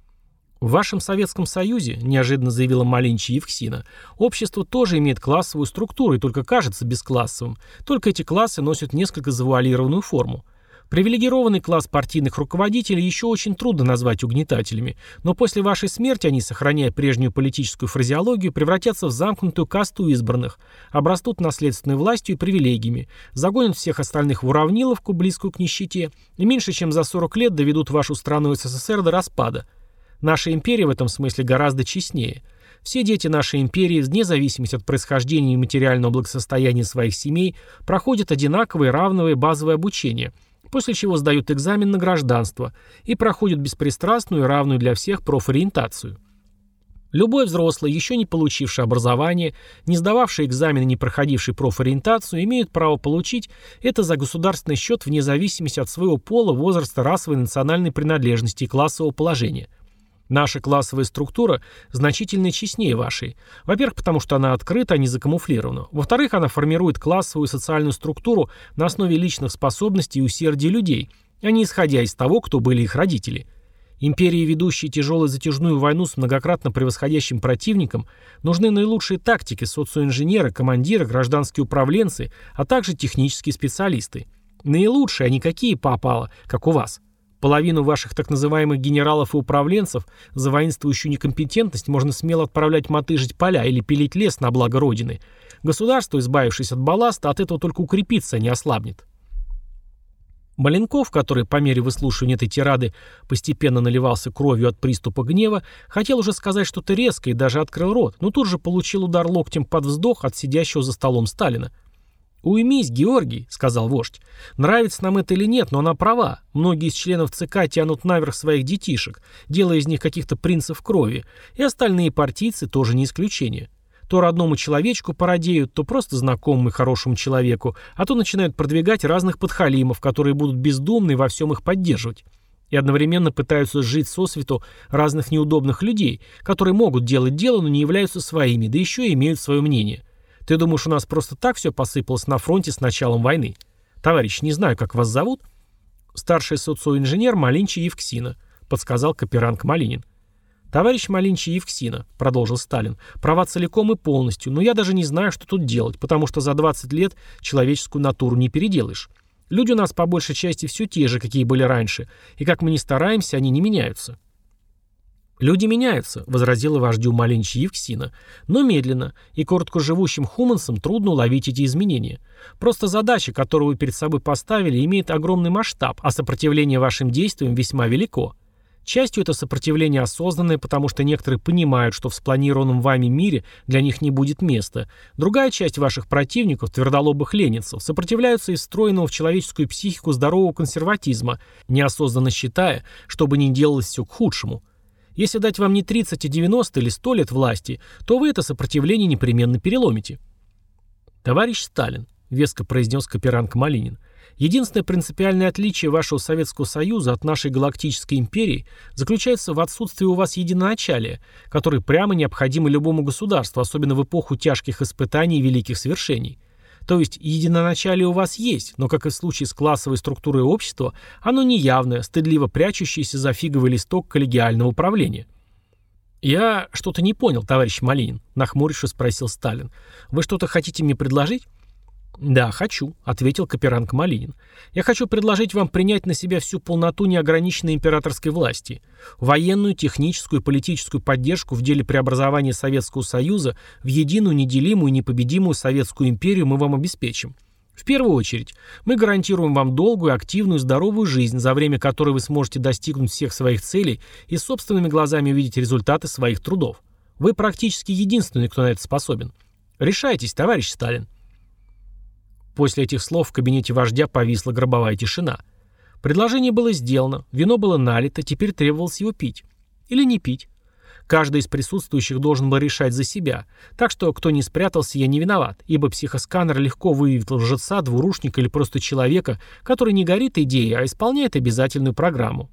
[SPEAKER 1] «В вашем Советском Союзе, — неожиданно заявила Малинича Евксина, — общество тоже имеет классовую структуру и только кажется бесклассовым, только эти классы носят несколько завуалированную форму. Привилегированный класс партийных руководителей еще очень трудно назвать угнетателями, но после вашей смерти они, сохраняя прежнюю политическую фразеологию, превратятся в замкнутую касту избранных, обрастут наследственной властью и привилегиями, загонят всех остальных в уравниловку, близкую к нищете, и меньше чем за сорок лет доведут вашу страну СССР до распада. Наша империя в этом смысле гораздо честнее. Все дети нашей империи, вне зависимости от происхождения и материального благосостояния своих семей, проходят одинаковое равное базовое обучение, после чего сдают экзамен на гражданство и проходят беспристрастную и равную для всех профориентацию. Любой взрослый, еще не получивший образование, не сдававший экзамен и не проходивший профориентацию, имеет право получить это за государственный счет вне зависимости от своего пола, возраста, расовой и национальной принадлежности и классового положения. Наша классовая структура значительно честнее вашей. Во-первых, потому что она открыта, а не закамуфлирована. Во-вторых, она формирует классовую и социальную структуру на основе личных способностей и усердия людей, а не исходя из того, кто были их родители. Империи, ведущие тяжелую затяжную войну с многократно превосходящим противником, нужны наилучшие тактики, социоинженеры, командиры, гражданские управленцы, а также технические специалисты. Наилучшие, а не какие попало, как у вас. Половину ваших так называемых генералов и управленцев за воинствующую некомпетентность можно смело отправлять мотыжить поля или пилить лес на благо Родины. Государство, избавившись от балласта, от этого только укрепится, а не ослабнет. Маленков, который по мере выслушивания этой тирады постепенно наливался кровью от приступа гнева, хотел уже сказать что-то резкое и даже открыл рот, но тут же получил удар локтем под вздох от сидящего за столом Сталина. «Уймись, Георгий», — сказал вождь. «Нравится нам это или нет, но она права. Многие из членов ЦК тянут наверх своих детишек, делая из них каких-то принцев крови, и остальные партийцы тоже не исключение. То родному человечку породеют, то просто знакомому и хорошему человеку, а то начинают продвигать разных подхалимов, которые будут бездумны и во всем их поддерживать. И одновременно пытаются сжить сосвету разных неудобных людей, которые могут делать дело, но не являются своими, да еще и имеют свое мнение. Ты думаешь, у нас просто так все посыпалось на фронте с началом войны? Товарищ, не знаю, как вас зовут?» «Старший социоинженер Малинчи Евксина», — подсказал Каперанг Малинин. «Товарищ Малинчи Евксина», — продолжил Сталин, — «права целиком и полностью, но я даже не знаю, что тут делать, потому что за двадцать лет человеческую натуру не переделаешь. Люди у нас по большей части все те же, какие были раньше, и как мы ни стараемся, они не меняются». «Люди меняются», — возразила вождю Малинчи Евксина, — «но медленно, и короткоживущим хуманцам трудно уловить эти изменения. Просто задача, которую вы перед собой поставили, имеет огромный масштаб, а сопротивление вашим действиям весьма велико. Частью это сопротивление осознанное, потому что некоторые понимают, что в спланированном вами мире для них не будет места. Другая часть ваших противников, твердолобых ленинцев, сопротивляются из встроенного в человеческую психику здорового консерватизма, неосознанно считая, чтобы не делалось все к худшему. Если дать вам не тридцать, а девяносто или сто лет власти, то вы это сопротивление непременно переломите». «Товарищ Сталин», — веско произнес Каперанг Малинин, — «единственное принципиальное отличие вашего Советского Союза от нашей галактической империи заключается в отсутствии у вас единоначалия, которое прямо необходимо любому государству, особенно в эпоху тяжких испытаний и великих свершений. То есть единоначалие у вас есть, но, как и в случае с классовой структурой общества, оно неявное, стыдливо прячущееся за фиговый листок коллегиального управления». «Я что-то не понял, товарищ Малинин», — нахмурившись спросил Сталин. «Вы что-то хотите мне предложить?» «Да, хочу», — ответил Каперанг Малинин. «Я хочу предложить вам принять на себя всю полноту неограниченной императорской власти. Военную, техническую и политическую поддержку в деле преобразования Советского Союза в единую, неделимую и непобедимую Советскую империю мы вам обеспечим. В первую очередь, мы гарантируем вам долгую, активную, здоровую жизнь, за время которой вы сможете достигнуть всех своих целей и собственными глазами увидеть результаты своих трудов. Вы практически единственный, кто на это способен. Решайтесь, товарищ Сталин». После этих слов в кабинете вождя повисла гробовая тишина. Предложение было сделано, вино было налито, теперь требовалось его пить. Или не пить. Каждый из присутствующих должен был решать за себя, так что кто не спрятался, я не виноват, ибо психосканер легко выявит лжеца, двурушника или просто человека, который не горит идеей, а исполняет обязательную программу.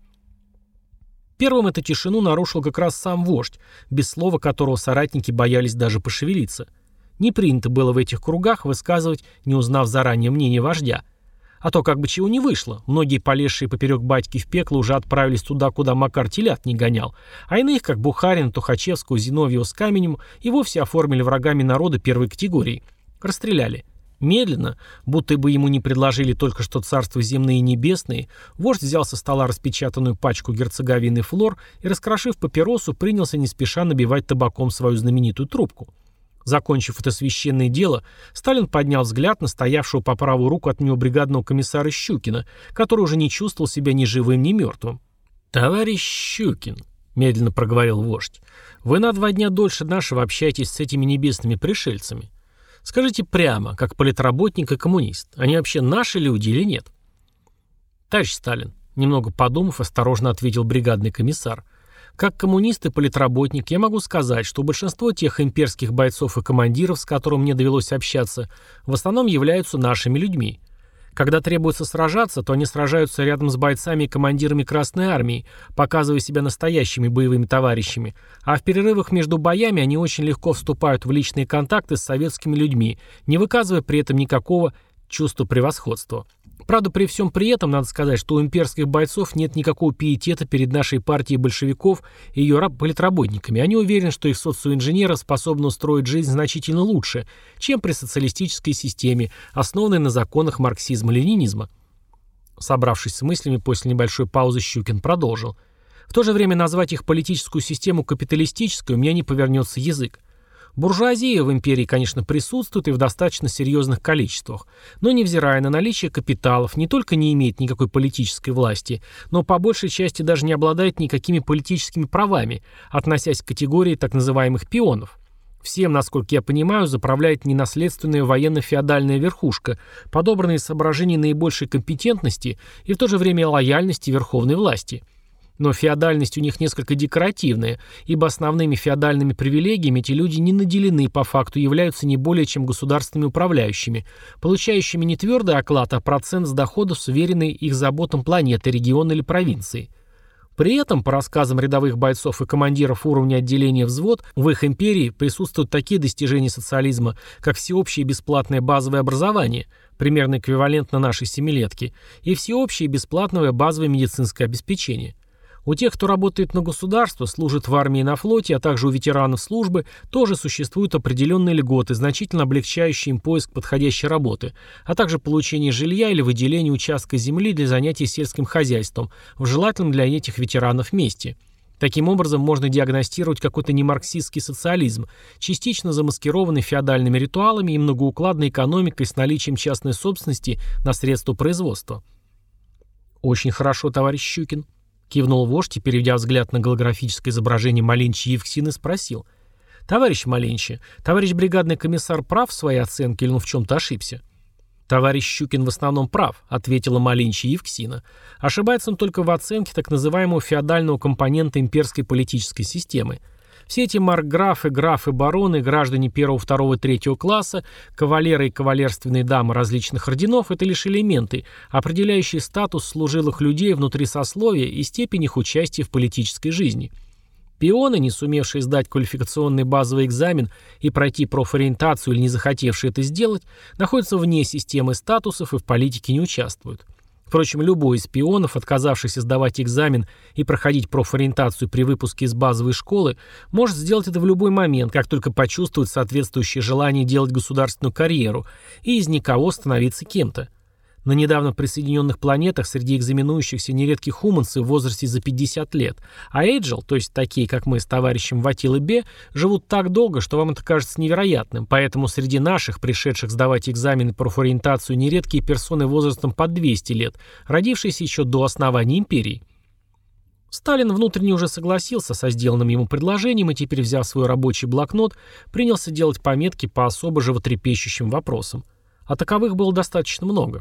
[SPEAKER 1] Первым эту тишину нарушил как раз сам вождь, без слова которого соратники боялись даже пошевелиться. Не принято было в этих кругах высказывать, не узнав заранее мнение вождя. А то как бы чего не вышло. Многие, полезшие поперек батьки в пекло, уже отправились туда, куда Макар телят не гонял. А иных, как Бухарин, Тухачевского, Зиновьева с Каменем, и вовсе оформили врагами народа первой категории. Расстреляли. Медленно, будто бы ему не предложили только что царство земные и небесные, вождь взял со стола распечатанную пачку герцоговины «Флор» и, раскрошив папиросу, принялся не спеша набивать табаком свою знаменитую трубку. Закончив это священное дело, Сталин поднял взгляд на стоявшего по правую руку от него бригадного комиссара Щукина, который уже не чувствовал себя ни живым, ни мертвым. «Товарищ Щукин», — медленно проговорил вождь, — «вы на два дня дольше нашего общаетесь с этими небесными пришельцами. Скажите прямо, как политработник и коммунист, они вообще наши люди или нет?» «Товарищ Сталин», — немного подумав, осторожно ответил бригадный комиссар, — «как коммунист и политработник я могу сказать, что большинство тех имперских бойцов и командиров, с которыми мне довелось общаться, в основном являются нашими людьми. Когда требуется сражаться, то они сражаются рядом с бойцами и командирами Красной Армии, показывая себя настоящими боевыми товарищами, а в перерывах между боями они очень легко вступают в личные контакты с советскими людьми, не выказывая при этом никакого чувства превосходства. Правда, при всем при этом надо сказать, что у имперских бойцов нет никакого пиетета перед нашей партией большевиков и ее политработниками. Они уверены, что их социоинженеры способны устроить жизнь значительно лучше, чем при социалистической системе, основанной на законах марксизма-ленинизма. Собравшись с мыслями, после небольшой паузы Щукин продолжил. В то же время назвать их политическую систему капиталистической у меня не повернется язык. Буржуазия в империи, конечно, присутствует и в достаточно серьезных количествах, но, невзирая на наличие капиталов, не только не имеет никакой политической власти, но по большей части даже не обладает никакими политическими правами, относясь к категории так называемых пионов. Всем, насколько я понимаю, заправляет ненаследственная военно-феодальная верхушка, подобранная из соображений наибольшей компетентности и в то же время лояльности верховной власти. Но феодальность у них несколько декоративная, ибо основными феодальными привилегиями эти люди не наделены, по факту являются не более чем государственными управляющими, получающими не твердый оклад, а процент с доходов, суверенной их заботам планеты, региона или провинции. При этом, по рассказам рядовых бойцов и командиров уровня отделения взвод, в их империи присутствуют такие достижения социализма, как всеобщее бесплатное базовое образование, примерно эквивалентно нашей семилетке, и всеобщее бесплатное базовое медицинское обеспечение. У тех, кто работает на государство, служит в армии и на флоте, а также у ветеранов службы, тоже существуют определенные льготы, значительно облегчающие им поиск подходящей работы, а также получение жилья или выделение участка земли для занятий сельским хозяйством в желательном для этих ветеранов месте. Таким образом, можно диагностировать какой-то немарксистский социализм, частично замаскированный феодальными ритуалами и многоукладной экономикой с наличием частной собственности на средства производства. «Очень хорошо, товарищ Щукин», — кивнул вождь и, переведя взгляд на голографическое изображение Маленчи Евксины, спросил. «Товарищ Маленчи, товарищ бригадный комиссар прав в своей оценке или он в чем-то ошибся?» «Товарищ Щукин в основном прав», — ответила Маленчи Евксина. «Ошибается он только в оценке так называемого феодального компонента имперской политической системы. Все эти маркграфы, графы, бароны, граждане первого, второго, третьего класса, кавалеры и кавалерственные дамы различных орденов — это лишь элементы, определяющие статус служилых людей внутри сословия и степень их участия в политической жизни. Пионы, не сумевшие сдать квалификационный базовый экзамен и пройти профориентацию или не захотевшие это сделать, находятся вне системы статусов и в политике не участвуют. Впрочем, любой из пионов, отказавшийся сдавать экзамен и проходить профориентацию при выпуске из базовой школы, может сделать это в любой момент, как только почувствует соответствующее желание делать государственную карьеру и из никого становиться кем-то. На недавно присоединенных планетах среди экзаменующихся нередки хуманцы в возрасте за пятьдесят лет, а Эйджел, то есть такие, как мы с товарищем Ватил и Бе, живут так долго, что вам это кажется невероятным, поэтому среди наших, пришедших сдавать экзамены по профориентацию, нередкие персоны возрастом под двести лет, родившиеся еще до основания империи. Сталин внутренне уже согласился со сделанным ему предложением и теперь, взяв свой рабочий блокнот, принялся делать пометки по особо животрепещущим вопросам. А таковых было достаточно много.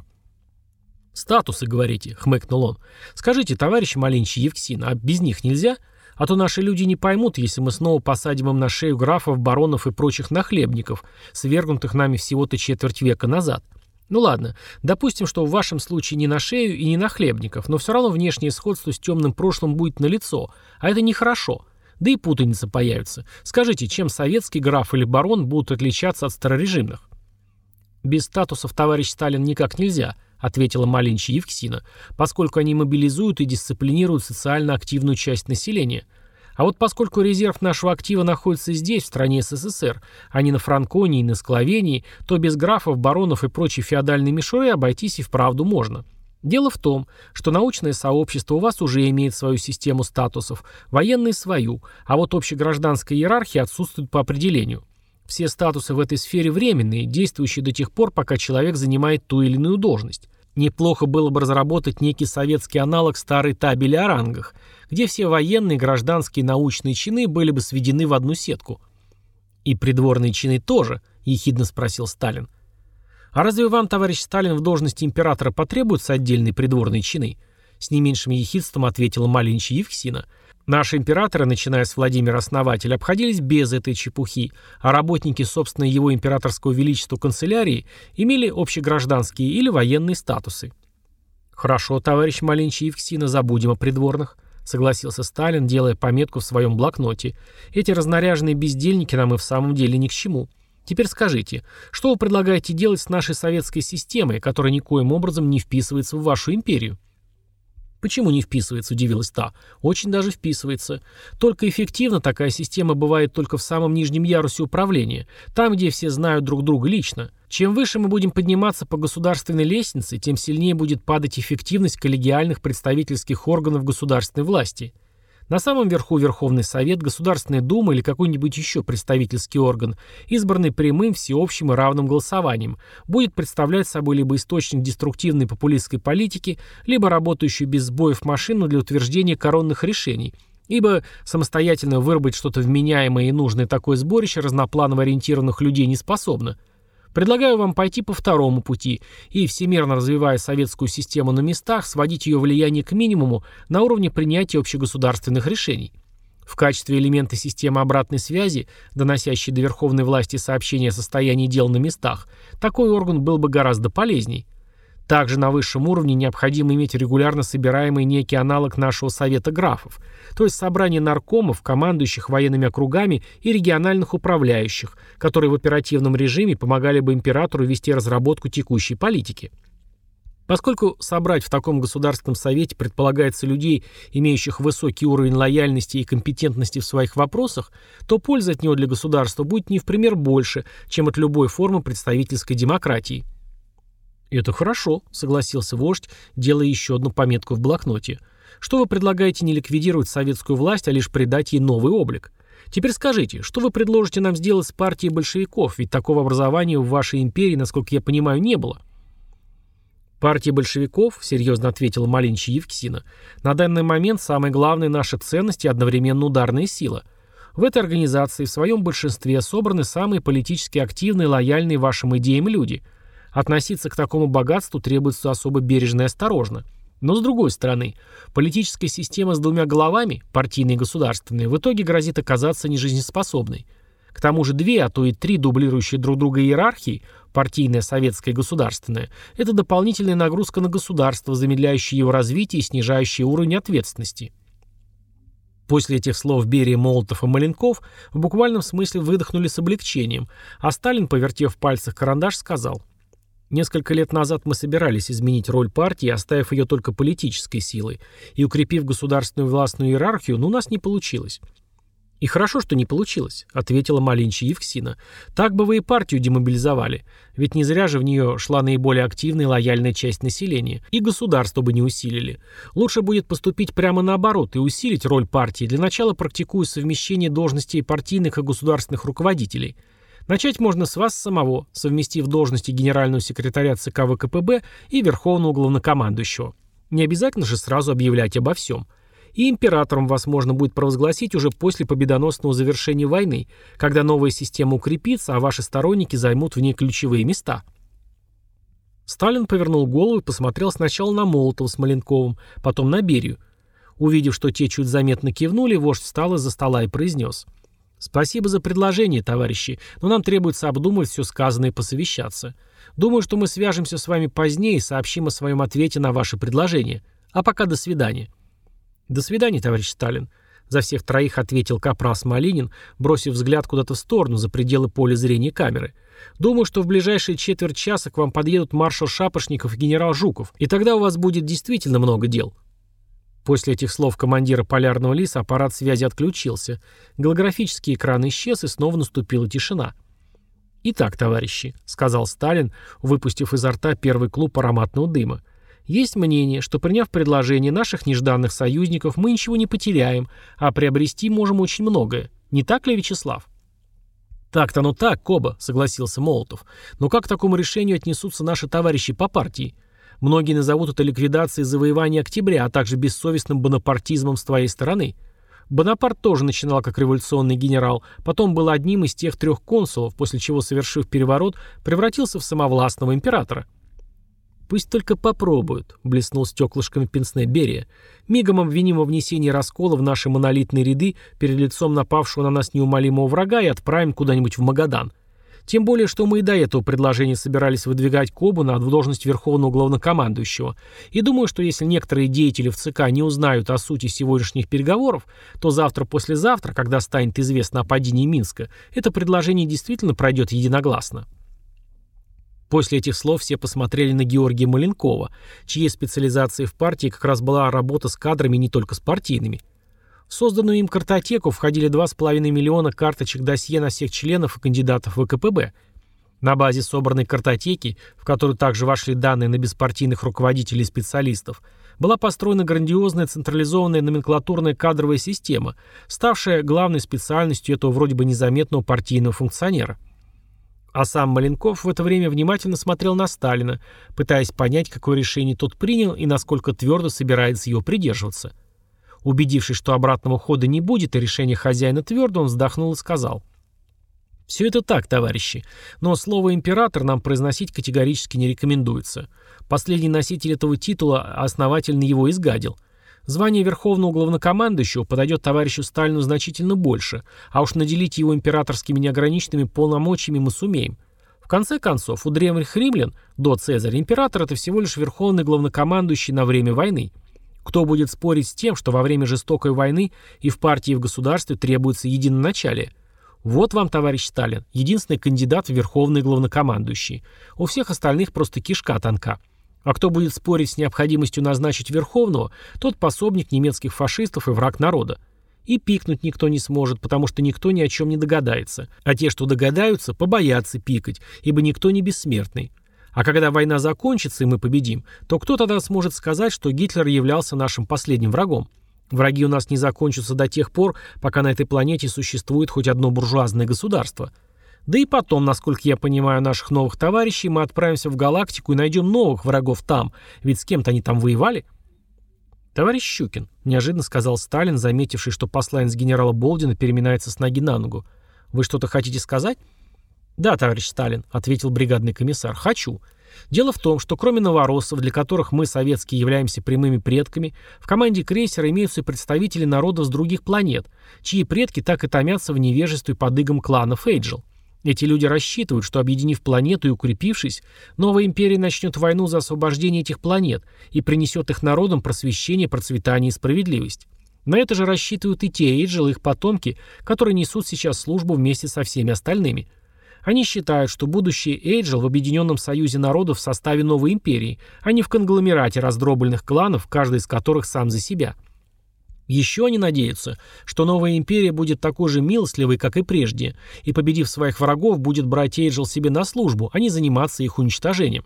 [SPEAKER 1] «Статусы, говорите», — хмыкнул он. «Скажите, товарищ Маленчи Евксина, а без них нельзя? А то наши люди не поймут, если мы снова посадим им на шею графов, баронов и прочих нахлебников, свергнутых нами всего-то четверть века назад. Ну ладно, допустим, что в вашем случае не на шею и не на хлебников, но все равно внешнее сходство с темным прошлым будет налицо, а это нехорошо. Да и путаница появится. Скажите, чем советский граф или барон будут отличаться от старорежимных?» «Без статусов, товарищ Сталин, никак нельзя», — ответила Маленчи Евксина, «поскольку они мобилизуют и дисциплинируют социально активную часть населения. А вот поскольку резерв нашего актива находится здесь, в стране СССР, а не на Франконии и на Скловении, то без графов, баронов и прочей феодальной мишуры обойтись и вправду можно. Дело в том, что научное сообщество у вас уже имеет свою систему статусов, военные свою, а вот общегражданская иерархия отсутствует по определению. Все статусы в этой сфере временные, действующие до тех пор, пока человек занимает ту или иную должность. Неплохо было бы разработать некий советский аналог старой табели о рангах, где все военные, гражданские и научные чины были бы сведены в одну сетку». «И придворные чины тоже?» – ехидно спросил Сталин. «А разве вам, товарищ Сталин, в должности императора потребуются отдельные придворные чины?» С не меньшим ехидством ответила Маленчи Евксина. «Наши императоры, начиная с Владимира Основателя, обходились без этой чепухи, а работники, собственно, его императорского величества канцелярии имели общегражданские или военные статусы». «Хорошо, товарищ Маленчи Евксина, забудем о придворных», — согласился Сталин, делая пометку в своем блокноте. «Эти разнаряженные бездельники нам и в самом деле ни к чему. Теперь скажите, что вы предлагаете делать с нашей советской системой, которая никоим образом не вписывается в вашу империю?» «Почему не вписывается?» – удивилась та. «Очень даже вписывается. Только эффективно такая система бывает только в самом нижнем ярусе управления, там, где все знают друг друга лично. Чем выше мы будем подниматься по государственной лестнице, тем сильнее будет падать эффективность коллегиальных представительских органов государственной власти. На самом верху Верховный Совет, Государственная Дума или какой-нибудь еще представительский орган, избранный прямым, всеобщим и равным голосованием, будет представлять собой либо источник деструктивной популистской политики, либо работающую без сбоев машину для утверждения коронных решений, ибо самостоятельно выработать что-то вменяемое и нужное такое сборище разнопланово ориентированных людей не способно. Предлагаю вам пойти по второму пути и, всемирно развивая советскую систему на местах, сводить ее влияние к минимуму на уровне принятия общегосударственных решений. В качестве элемента системы обратной связи, доносящей до верховной власти сообщения о состоянии дел на местах, такой орган был бы гораздо полезней. Также на высшем уровне необходимо иметь регулярно собираемый некий аналог нашего совета графов, то есть собрание наркомов, командующих военными округами и региональных управляющих, которые в оперативном режиме помогали бы императору вести разработку текущей политики. Поскольку собрать в таком государственном совете предполагается людей, имеющих высокий уровень лояльности и компетентности в своих вопросах, то польза от него для государства будет не в пример больше, чем от любой формы представительской демократии. «Это хорошо», — согласился вождь, делая еще одну пометку в блокноте. «Что вы предлагаете не ликвидировать советскую власть, а лишь придать ей новый облик? Теперь скажите, что вы предложите нам сделать с партией большевиков, ведь такого образования в вашей империи, насколько я понимаю, не было». «Партия большевиков», — серьезно ответила Малинича Евксина, — «на данный момент самая главная наша ценность и одновременно ударная сила. В этой организации в своем большинстве собраны самые политически активные и лояльные вашим идеям люди. Относиться к такому богатству требуется особо бережно и осторожно. Но с другой стороны, политическая система с двумя головами, партийная и государственная, в итоге грозит оказаться нежизнеспособной. К тому же две, а то и три дублирующие друг друга иерархии, партийная, советская и государственная, это дополнительная нагрузка на государство, замедляющая его развитие и снижающая уровень ответственности». После этих слов Берия, Молотов и Маленков в буквальном смысле выдохнули с облегчением, а Сталин, повертев в пальцах карандаш, сказал: «Несколько лет назад мы собирались изменить роль партии, оставив ее только политической силой, и укрепив государственную властную иерархию, но у нас не получилось». «И хорошо, что не получилось», — ответила Малинича Евксина. «Так бы вы и партию демобилизовали, ведь не зря же в нее шла наиболее активная и лояльная часть населения, и государство бы не усилили. Лучше будет поступить прямо наоборот и усилить роль партии, для начала практикуя совмещение должностей партийных и государственных руководителей. Начать можно с вас самого, совместив должности генерального секретаря ЦК ВКПБ и верховного главнокомандующего. Не обязательно же сразу объявлять обо всем. И императором вас можно будет провозгласить уже после победоносного завершения войны, когда новая система укрепится, а ваши сторонники займут в ней ключевые места». Сталин повернул голову и посмотрел сначала на Молотова с Маленковым, потом на Берию. Увидев, что те чуть заметно кивнули, вождь встал из-за стола и произнес: «Спасибо за предложение, товарищи, но нам требуется обдумать все сказанное и посовещаться. Думаю, что мы свяжемся с вами позднее и сообщим о своем ответе на ваши предложения. А пока до свидания». «До свидания, товарищ Сталин», — за всех троих ответил капрал Малинин, бросив взгляд куда-то в сторону, за пределы поля зрения камеры. «Думаю, что в ближайшие четверть часа к вам подъедут маршал Шапошников и генерал Жуков, и тогда у вас будет действительно много дел». После этих слов командира Полярного лиса аппарат связи отключился. Голографический экран исчез, и снова наступила тишина. «Итак, товарищи», — сказал Сталин, выпустив изо рта первый клуб ароматного дыма, «есть мнение, что, приняв предложение наших нежданных союзников, мы ничего не потеряем, а приобрести можем очень многое. Не так ли, Вячеслав?» «Так-то оно так, Коба», — согласился Молотов. «Но как к такому решению отнесутся наши товарищи по партии? Многие назовут это ликвидацией завоевания октября, а также бессовестным бонапартизмом с твоей стороны. Бонапарт тоже начинал как революционный генерал, потом был одним из тех трех консулов, после чего, совершив переворот, превратился в самовластного императора». «Пусть только попробуют», — блеснул стеклышками пенсне Берия. «Мигом обвиним во внесении раскола в наши монолитные ряды перед лицом напавшего на нас неумолимого врага и отправим куда-нибудь в Магадан. Тем более, что мы и до этого предложения собирались выдвигать Кобу на должность верховного главнокомандующего. И думаю, что если некоторые деятели в ЦК не узнают о сути сегодняшних переговоров, то завтра-послезавтра, когда станет известно о падении Минска, это предложение действительно пройдет единогласно». После этих слов все посмотрели на Георгия Маленкова, чьей специализацией в партии как раз была работа с кадрами не только с партийными. В созданную им картотеку входили два с половиной миллиона карточек досье на всех членов и кандидатов в ВКПБ. На базе собранной картотеки, в которую также вошли данные на беспартийных руководителей и специалистов, была построена грандиозная централизованная номенклатурная кадровая система, ставшая главной специальностью этого вроде бы незаметного партийного функционера. А сам Маленков в это время внимательно смотрел на Сталина, пытаясь понять, какое решение тот принял и насколько твердо собирается его придерживаться. Убедившись, что обратного хода не будет и решение хозяина твердо, он вздохнул и сказал: «Все это так, товарищи, но слово «император» нам произносить категорически не рекомендуется. Последний носитель этого титула основательно его изгадил. Звание верховного главнокомандующего подойдет товарищу Сталину значительно больше, а уж наделить его императорскими неограниченными полномочиями мы сумеем. В конце концов, у древних римлян, до Цезаря, император – это всего лишь верховный главнокомандующий на время войны. Кто будет спорить с тем, что во время жестокой войны и в партии, и в государстве требуется единоначалие? Вот вам, товарищ Сталин, единственный кандидат в верховный главнокомандующий. У всех остальных просто кишка тонка. А кто будет спорить с необходимостью назначить верховного, тот пособник немецких фашистов и враг народа. И пикнуть никто не сможет, потому что никто ни о чем не догадается. А те, что догадаются, побоятся пикать, ибо никто не бессмертный. А когда война закончится и мы победим, то кто тогда сможет сказать, что Гитлер являлся нашим последним врагом? Враги у нас не закончатся до тех пор, пока на этой планете существует хоть одно буржуазное государство. Да и потом, насколько я понимаю наших новых товарищей, мы отправимся в галактику и найдем новых врагов там, ведь с кем-то они там воевали. «Товарищ Щукин», — неожиданно сказал Сталин, заметивший, что посланец генерала Болдина переминается с ноги на ногу. «Вы что-то хотите сказать?» «Да, товарищ Сталин», — ответил бригадный комиссар, — «хочу. Дело в том, что кроме новороссов, для которых мы, советские, являемся прямыми предками, в команде крейсера имеются представители народов с других планет, чьи предки так и томятся в невежестве под игом клана Фейджел. Эти люди рассчитывают, что, объединив планету и укрепившись, новая империя начнет войну за освобождение этих планет и принесет их народам просвещение, процветание и справедливость. На это же рассчитывают и те Эйджел, и их потомки, которые несут сейчас службу вместе со всеми остальными. Они считают, что будущее Эйджел в объединенном союзе народов в составе новой империи, а не в конгломерате раздробленных кланов, каждый из которых сам за себя. Еще они надеются, что новая империя будет такой же милостливой, как и прежде, и, победив своих врагов, будет брать Эйджел себе на службу, а не заниматься их уничтожением.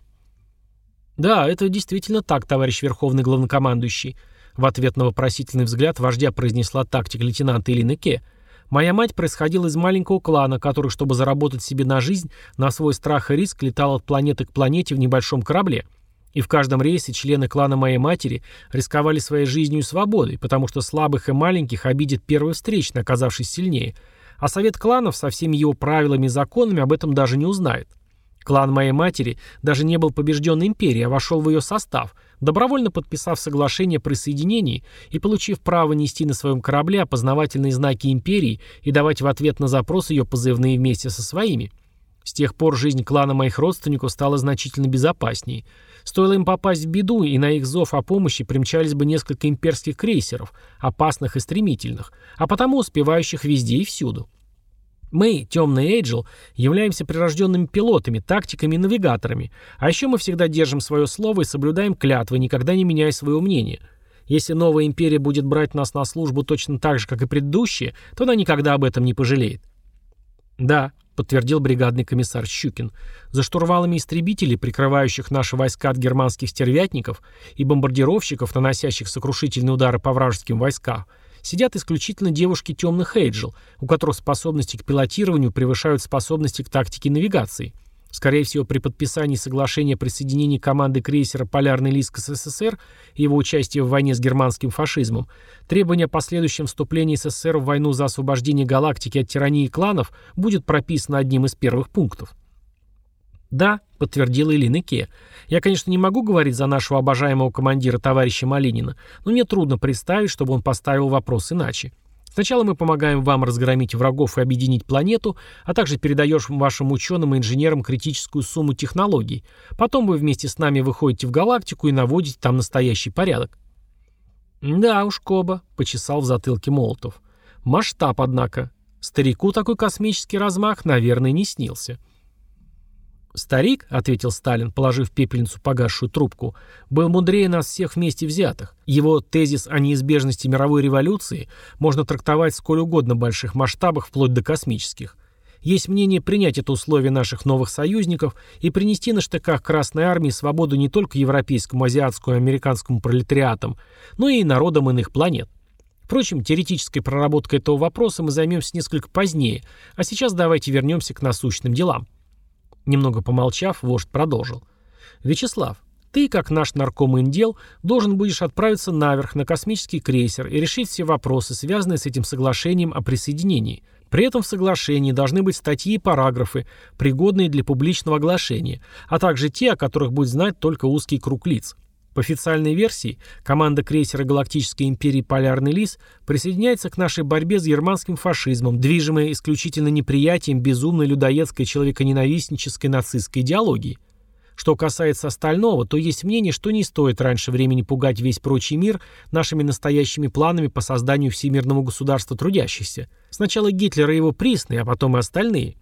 [SPEAKER 1] «Да, это действительно так, товарищ верховный главнокомандующий», — в ответ на вопросительный взгляд вождя произнесла тактик лейтенанта Элина Ке. «Моя мать происходила из маленького клана, который, чтобы заработать себе на жизнь, на свой страх и риск летал от планеты к планете в небольшом корабле. И в каждом рейсе члены клана моей матери рисковали своей жизнью и свободой, потому что слабых и маленьких обидит первый встречный, оказавшись сильнее. А совет кланов со всеми его правилами и законами об этом даже не узнает. Клан моей матери даже не был побежден империей, а вошел в ее состав, добровольно подписав соглашение о присоединении и получив право нести на своем корабле опознавательные знаки империи и давать в ответ на запрос ее позывные вместе со своими. С тех пор жизнь клана моих родственников стала значительно безопаснее. Стоило им попасть в беду, и на их зов о помощи примчались бы несколько имперских крейсеров, опасных и стремительных, а потому успевающих везде и всюду. Мы, темные Эйджел, являемся прирожденными пилотами, тактиками и навигаторами, а еще мы всегда держим свое слово и соблюдаем клятвы, никогда не меняя своего мнения. Если новая империя будет брать нас на службу точно так же, как и предыдущая, то она никогда об этом не пожалеет». «Да», — подтвердил бригадный комиссар Щукин, «за штурвалами истребителей, прикрывающих наши войска от германских стервятников и бомбардировщиков, наносящих сокрушительные удары по вражеским войскам, сидят исключительно девушки темных Эйджел, у которых способности к пилотированию превышают способности к тактике и навигации. Скорее всего, при подписании соглашения о присоединении команды крейсера «Полярный лис» к СССР и его участии в войне с германским фашизмом, требование о последующем вступлении СССР в войну за освобождение галактики от тирании кланов будет прописано одним из первых пунктов». «Да», — подтвердила Элина Ке. «Я, конечно, не могу говорить за нашего обожаемого командира товарища Малинина, но мне трудно представить, чтобы он поставил вопрос иначе. Сначала мы помогаем вам разгромить врагов и объединить планету, а также передаешь вашим ученым и инженерам критическую сумму технологий. Потом вы вместе с нами выходите в галактику и наводите там настоящий порядок». «Да уж, Коба», — почесал в затылке Молотов. «Масштаб, однако. Старику такой космический размах, наверное, не снился». «Старик», — ответил Сталин, положив в пепельницу погасшую трубку, «был мудрее нас всех вместе взятых. Его тезис о неизбежности мировой революции можно трактовать в сколь угодно больших масштабах, вплоть до космических. Есть мнение принять это условие наших новых союзников и принести на штыках Красной Армии свободу не только европейскому, азиатскому и американскому пролетариатам, но и народам иных планет. Впрочем, теоретической проработкой этого вопроса мы займемся несколько позднее, а сейчас давайте вернемся к насущным делам. Немного помолчав, вождь продолжил. Вячеслав, ты, как наш нарком-индел, должен будешь отправиться наверх на космический крейсер и решить все вопросы, связанные с этим соглашением о присоединении. При этом в соглашении должны быть статьи и параграфы, пригодные для публичного оглашения, а также те, о которых будет знать только узкий круг лиц. По официальной версии, команда крейсера Галактической империи «Полярный лис» присоединяется к нашей борьбе с германским фашизмом, движимой исключительно неприятием безумной людоедской человеконенавистнической нацистской идеологии. Что касается остального, то есть мнение, что не стоит раньше времени пугать весь прочий мир нашими настоящими планами по созданию всемирного государства трудящихся. Сначала Гитлер и его присные, а потом и остальные.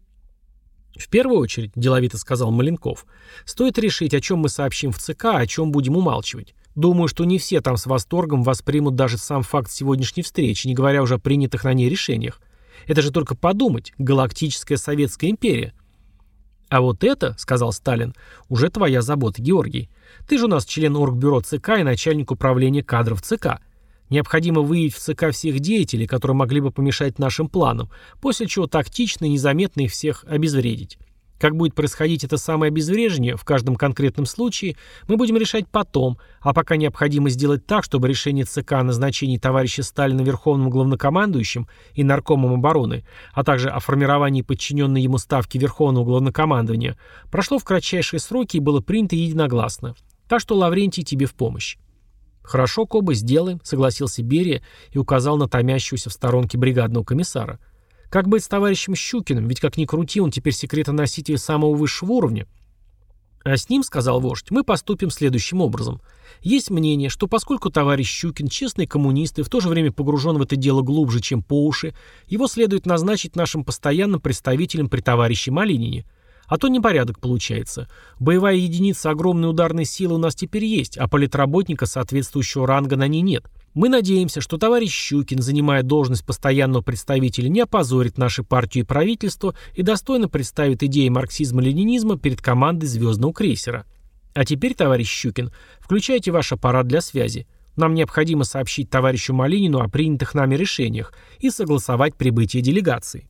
[SPEAKER 1] «В первую очередь, — деловито сказал Маленков, — стоит решить, о чем мы сообщим в ЦК, а о чем будем умалчивать. Думаю, что не все там с восторгом воспримут даже сам факт сегодняшней встречи, не говоря уже о принятых на ней решениях. Это же только подумать, Галактическая Советская империя». «А вот это, — сказал Сталин, — уже твоя забота, Георгий. Ты же у нас член Оргбюро ЦК и начальник управления кадров ЦК. Необходимо выявить в ЦК всех деятелей, которые могли бы помешать нашим планам, после чего тактично и незаметно их всех обезвредить. Как будет происходить это самое обезвреживание в каждом конкретном случае, мы будем решать потом, а пока необходимо сделать так, чтобы решение ЦК о назначении товарища Сталина верховным главнокомандующим и наркомом обороны, а также о формировании подчиненной ему ставки верховного главнокомандования, прошло в кратчайшие сроки и было принято единогласно. Так что, Лаврентий, тебе в помощь. «Хорошо, Коба, сделаем», — согласился Берия и указал на томящегося в сторонке бригадного комиссара. «Как быть с товарищем Щукиным? Ведь как ни крути, он теперь секретоноситель самого высшего уровня». «А с ним, — сказал вождь, — мы поступим следующим образом. Есть мнение, что поскольку товарищ Щукин честный коммунист и в то же время погружен в это дело глубже, чем по уши, его следует назначить нашим постоянным представителем при товарище Малинине. А то непорядок получается. Боевая единица огромной ударной силы у нас теперь есть, а политработника соответствующего ранга на ней нет. Мы надеемся, что товарищ Щукин, занимая должность постоянного представителя, не опозорит нашу партию и правительство и достойно представит идеи марксизма-ленинизма перед командой звездного крейсера. А теперь, товарищ Щукин, включайте ваш аппарат для связи. Нам необходимо сообщить товарищу Малинину о принятых нами решениях и согласовать прибытие делегации».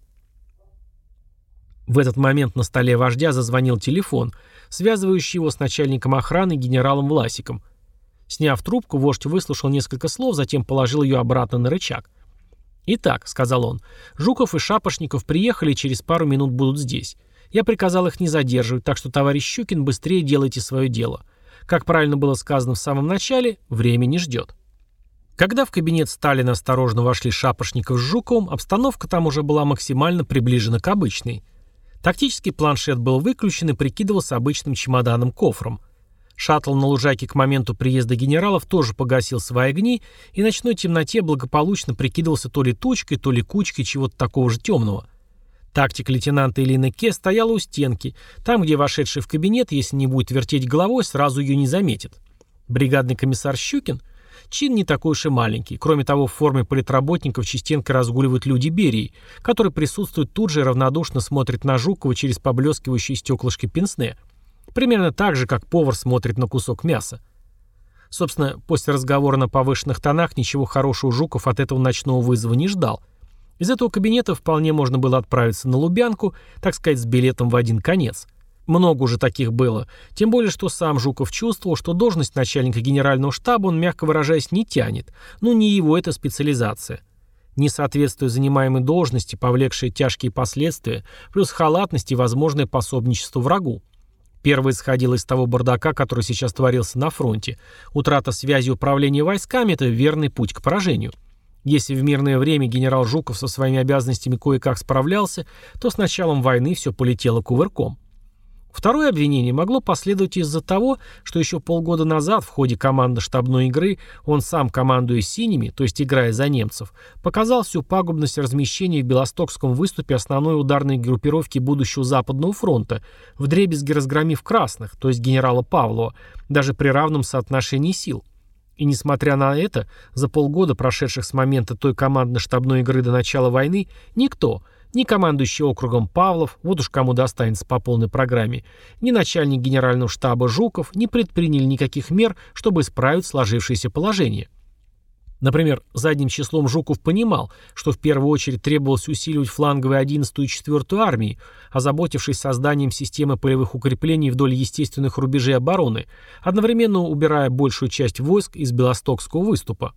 [SPEAKER 1] В этот момент на столе вождя зазвонил телефон, связывающий его с начальником охраны генералом Власиком. Сняв трубку, вождь выслушал несколько слов, затем положил ее обратно на рычаг. «Итак, — сказал он, — Жуков и Шапошников приехали и через пару минут будут здесь. Я приказал их не задерживать, так что, товарищ Щукин, быстрее делайте свое дело. Как правильно было сказано в самом начале, время не ждет». Когда в кабинет Сталина осторожно вошли Шапошников с Жуковым, обстановка там уже была максимально приближена к обычной. Тактический планшет был выключен и прикидывался обычным чемоданом-кофром. Шаттл на лужайке к моменту приезда генералов тоже погасил свои огни и в ночной темноте благополучно прикидывался то ли тучкой, то ли кучкой чего-то такого же темного. Тактик лейтенанта Элины Ке стояла у стенки, там, где вошедший в кабинет, если не будет вертеть головой, сразу ее не заметит. Бригадный комиссар Щукин? Чин не такой уж и маленький. Кроме того, в форме политработников частенько разгуливают люди Берии, которые присутствуют тут же и равнодушно смотрят на Жукова через поблескивающие стеклышки пенсне. Примерно так же, как повар смотрит на кусок мяса. Собственно, после разговора на повышенных тонах ничего хорошего Жуков от этого ночного вызова не ждал. Из этого кабинета вполне можно было отправиться на Лубянку, так сказать, с билетом в один конец. Много уже таких было, тем более, что сам Жуков чувствовал, что должность начальника генерального штаба он, мягко выражаясь, не тянет. Ну, не его это специализация. Несоответствие занимаемой должности, повлекшие тяжкие последствия, плюс халатность и возможное пособничество врагу. Первое исходило из того бардака, который сейчас творился на фронте. Утрата связи управления войсками – это верный путь к поражению. Если в мирное время генерал Жуков со своими обязанностями кое-как справлялся, то с началом войны все полетело кувырком. Второе обвинение могло последовать из-за того, что еще полгода назад в ходе командно-штабной игры он сам, командуя синими, то есть играя за немцев, показал всю пагубность размещения в Белостокском выступе основной ударной группировки будущего Западного фронта, вдребезги разгромив красных, то есть генерала Павлова, даже при равном соотношении сил. И несмотря на это, за полгода, прошедших с момента той командно-штабной игры до начала войны, никто, ни командующий округом Павлов, вот уж кому достанется по полной программе, ни начальник генерального штаба Жуков не предприняли никаких мер, чтобы исправить сложившееся положение. Например, задним числом Жуков понимал, что в первую очередь требовалось усиливать фланговые одиннадцатую и четвёртую армии, озаботившись созданием системы полевых укреплений вдоль естественных рубежей обороны, одновременно убирая большую часть войск из Белостокского выступа.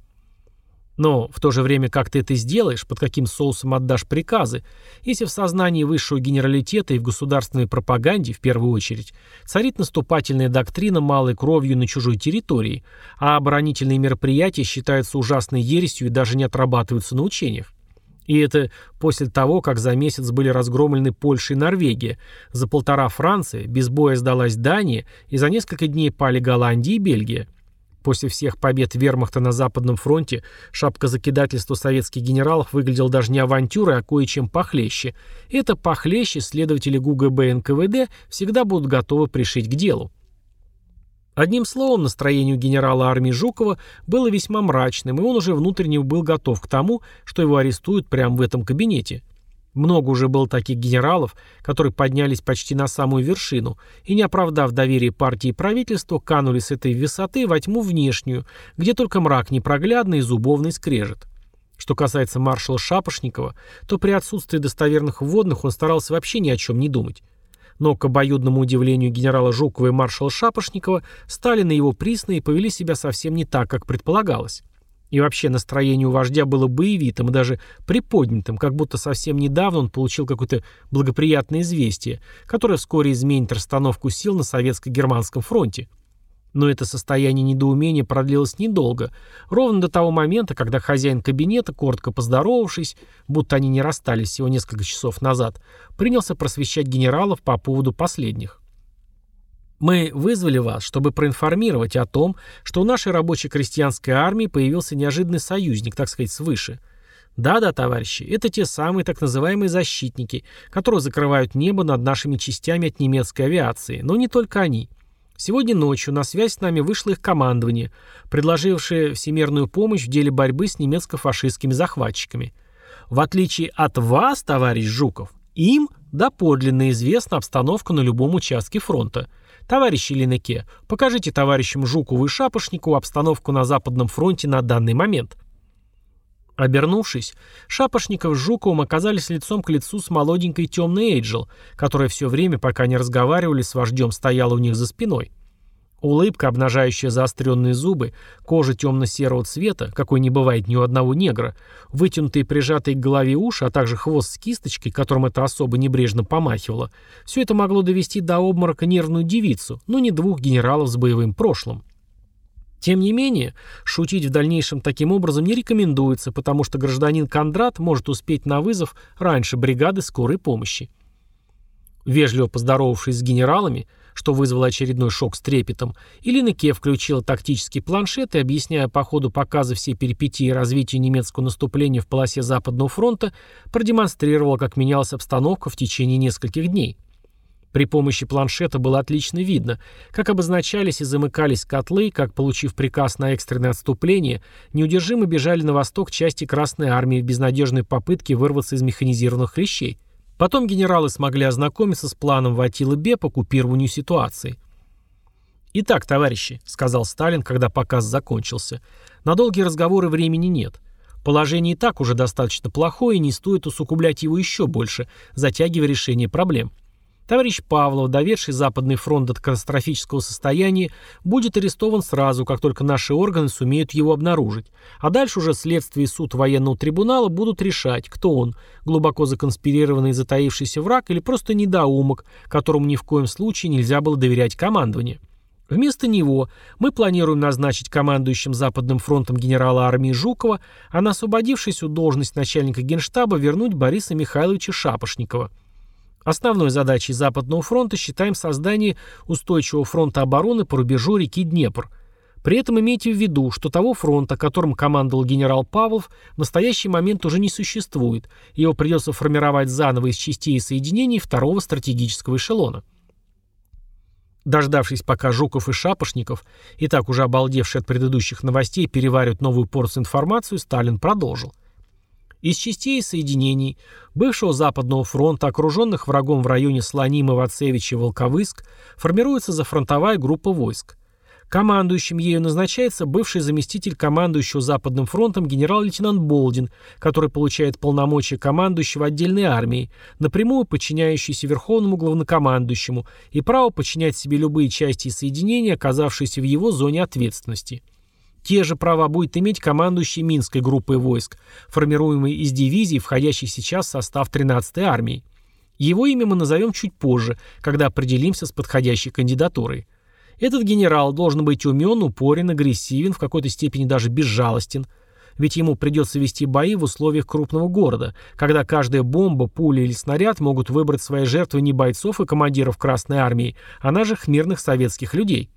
[SPEAKER 1] Но в то же время как ты это сделаешь, под каким соусом отдашь приказы, если в сознании высшего генералитета и в государственной пропаганде, в первую очередь, царит наступательная доктрина малой кровью на чужой территории, а оборонительные мероприятия считаются ужасной ересью и даже не отрабатываются на учениях. И это после того, как за месяц были разгромлены Польша и Норвегия, за полтора Франция, без боя сдалась Дания, и за несколько дней пали Голландия и Бельгия. После всех побед вермахта на Западном фронте шапка закидательства советских генералов выглядела даже не авантюрой, а кое-чем похлеще. И это похлеще следователи ГУГБ и эн ка вэ дэ всегда будут готовы пришить к делу. Одним словом, настроение у генерала армии Жукова было весьма мрачным, и он уже внутренне был готов к тому, что его арестуют прямо в этом кабинете. Много уже было таких генералов, которые поднялись почти на самую вершину и, не оправдав доверие партии и правительства, канули с этой высоты во тьму внешнюю, где только мрак непроглядный и зубовный скрежет. Что касается маршала Шапошникова, то при отсутствии достоверных вводных он старался вообще ни о чем не думать. Но, к обоюдному удивлению генерала Жукова и маршала Шапошникова, Сталин и его присные повели себя совсем не так, как предполагалось. И вообще настроение у вождя было боевитым и даже приподнятым, как будто совсем недавно он получил какое-то благоприятное известие, которое вскоре изменит расстановку сил на советско-германском фронте. Но это состояние недоумения продлилось недолго, ровно до того момента, когда хозяин кабинета, коротко поздоровавшись, будто они не расстались всего несколько часов назад, принялся просвещать генералов по поводу последних. Мы вызвали вас, чтобы проинформировать о том, что у нашей рабоче-крестьянской армии появился неожиданный союзник, так сказать, свыше. Да-да, товарищи, это те самые так называемые защитники, которые закрывают небо над нашими частями от немецкой авиации, но не только они. Сегодня ночью на связь с нами вышло их командование, предложившее всемирную помощь в деле борьбы с немецко-фашистскими захватчиками. В отличие от вас, товарищ Жуков, им доподлинно известна обстановка на любом участке фронта. Товарищи Линеке, покажите товарищам Жукову и Шапошникову обстановку на Западном фронте на данный момент. Обернувшись, Шапошников с Жуковым оказались лицом к лицу с молоденькой темной Эйджел, которая все время, пока они разговаривали с вождем, стояла у них за спиной. Улыбка, обнажающая заостренные зубы, кожа темно-серого цвета, какой не бывает ни у одного негра, вытянутые прижатые к голове уши, а также хвост с кисточкой, которым это особо небрежно помахивало, все это могло довести до обморока нервную девицу, но не двух генералов с боевым прошлым. Тем не менее, шутить в дальнейшем таким образом не рекомендуется, потому что гражданин Кондрат может успеть на вызов раньше бригады скорой помощи. Вежливо поздоровавшись с генералами, что вызвало очередной шок с трепетом, Линеке включила тактический планшет и, объясняя по ходу показа все перипетии развития немецкого наступления в полосе Западного фронта, продемонстрировала, как менялась обстановка в течение нескольких дней. При помощи планшета было отлично видно, как обозначались и замыкались котлы, как, получив приказ на экстренное отступление, неудержимо бежали на восток части Красной армии в безнадежной попытке вырваться из механизированных хрящей. Потом генералы смогли ознакомиться с планом Ватилы-Бе по купированию ситуации. «Итак, товарищи», — сказал Сталин, когда показ закончился, — «на долгие разговоры времени нет. Положение и так уже достаточно плохое, и не стоит усугублять его еще больше, затягивая решение проблем. Товарищ Павлов, доведший Западный фронт до катастрофического состояния, будет арестован сразу, как только наши органы сумеют его обнаружить. А дальше уже следствие и суд военного трибунала будут решать, кто он, глубоко законспирированный и затаившийся враг или просто недоумок, которому ни в коем случае нельзя было доверять командованию. Вместо него мы планируем назначить командующим Западным фронтом генерала армии Жукова, а на освободившуюся должность начальника генштаба вернуть Бориса Михайловича Шапошникова. Основной задачей Западного фронта считаем создание устойчивого фронта обороны по рубежу реки Днепр. При этом имейте в виду, что того фронта, которым командовал генерал Павлов, в настоящий момент уже не существует, и его придется формировать заново из частей и соединений второго стратегического эшелона. Дождавшись, пока Жуков и Шапошников, и так уже обалдевшие от предыдущих новостей, переваривают новую порцию информации, Сталин продолжил. Из частей и соединений бывшего Западного фронта, окруженных врагом в районе Слоним, Ивацевича и Волковыск, формируется зафронтовая группа войск. Командующим ею назначается бывший заместитель командующего Западным фронтом генерал-лейтенант Болдин, который получает полномочия командующего отдельной армией, напрямую подчиняющийся Верховному главнокомандующему, и право подчинять себе любые части и соединения, оказавшиеся в его зоне ответственности. Те же права будет иметь командующий Минской группой войск, формируемой из дивизий, входящих сейчас в состав тринадцатой армии. Его имя мы назовем чуть позже, когда определимся с подходящей кандидатурой. Этот генерал должен быть умен, упорен, агрессивен, в какой-то степени даже безжалостен. Ведь ему придется вести бои в условиях крупного города, когда каждая бомба, пуля или снаряд могут выбрать своей жертвой не бойцов и командиров Красной Армии, а наших мирных советских людей.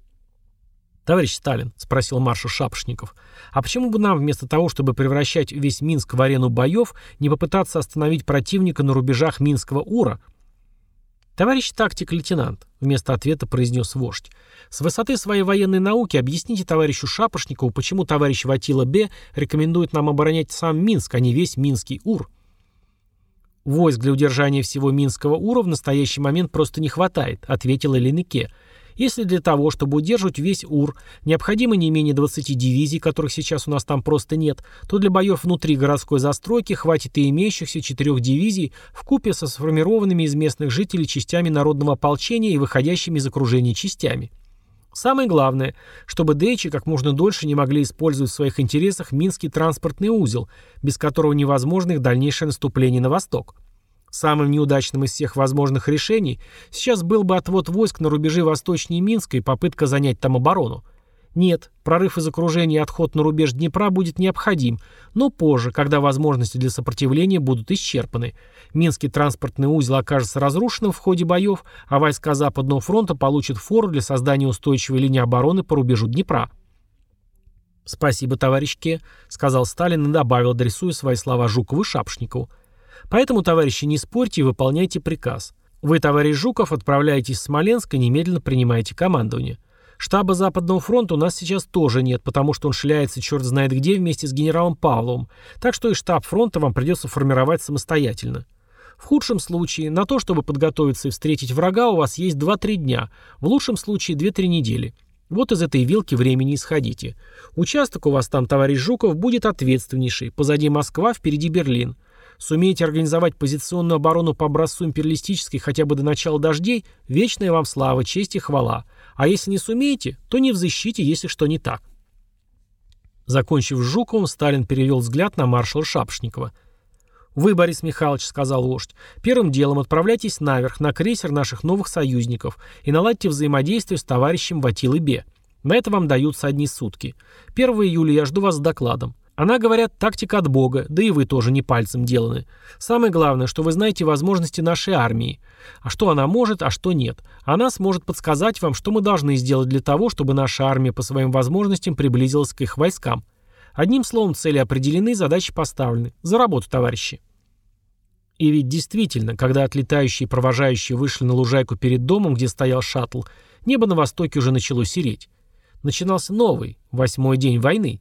[SPEAKER 1] «Товарищ Сталин», — спросил маршал Шапошников, «а почему бы нам вместо того, чтобы превращать весь Минск в арену боев, не попытаться остановить противника на рубежах Минского Ура?» «Товарищ тактик-лейтенант», — вместо ответа произнес вождь, «с высоты своей военной науки объясните товарищу Шапошникову, почему товарищ Ватила Б. рекомендует нам оборонять сам Минск, а не весь Минский Ур». «Войск для удержания всего Минского Ура в настоящий момент просто не хватает», — ответила Ленеке. «Если для того, чтобы удерживать весь Ур, необходимо не менее двадцати дивизий, которых сейчас у нас там просто нет, то для боев внутри городской застройки хватит и имеющихся четырех дивизий вкупе со сформированными из местных жителей частями народного ополчения и выходящими из окружения частями. Самое главное, чтобы дэйчи как можно дольше не могли использовать в своих интересах Минский транспортный узел, без которого невозможно их дальнейшее наступление на восток. Самым неудачным из всех возможных решений сейчас был бы отвод войск на рубежи восточнее Минска и попытка занять там оборону. Нет, прорыв из окружения и отход на рубеж Днепра будет необходим, но позже, когда возможности для сопротивления будут исчерпаны. Минский транспортный узел окажется разрушенным в ходе боев, а войска Западного фронта получат фору для создания устойчивой линии обороны по рубежу Днепра. «Спасибо, товарищ Ке», — сказал Сталин и добавил, адресуя свои слова Жукову и Шапошникову. «Поэтому, товарищи, не спорьте и выполняйте приказ. Вы, товарищ Жуков, отправляетесь в Смоленск и немедленно принимаете командование. Штаба Западного фронта у нас сейчас тоже нет, потому что он шляется черт знает где вместе с генералом Павловым, так что и штаб фронта вам придется формировать самостоятельно. В худшем случае, на то, чтобы подготовиться и встретить врага, у вас есть два-три дня, в лучшем случае две-три недели. Вот из этой вилки времени исходите. Участок у вас там, товарищ Жуков, будет ответственнейший, позади Москва, впереди Берлин. Сумеете организовать позиционную оборону по образцу империалистической хотя бы до начала дождей, вечная вам слава, честь и хвала. А если не сумеете, то не взыщите, если что не так». Закончив с Жуковым, Сталин перевел взгляд на маршала Шапошникова. «Вы, Борис Михайлович, — сказал вождь, — первым делом отправляйтесь наверх, на крейсер наших новых союзников и наладьте взаимодействие с товарищем Ватилой Б. На это вам даются одни сутки. первого июля я жду вас с докладом. Она, говорят, тактика от Бога, да и вы тоже не пальцем деланы. Самое главное, что вы знаете возможности нашей армии. А что она может, а что нет. Она сможет подсказать вам, что мы должны сделать для того, чтобы наша армия по своим возможностям приблизилась к их войскам. Одним словом, цели определены, задачи поставлены. За работу, товарищи». И ведь действительно, когда отлетающие и провожающие вышли на лужайку перед домом, где стоял шаттл, небо на востоке уже начало сереть. Начинался новый, восьмой день войны.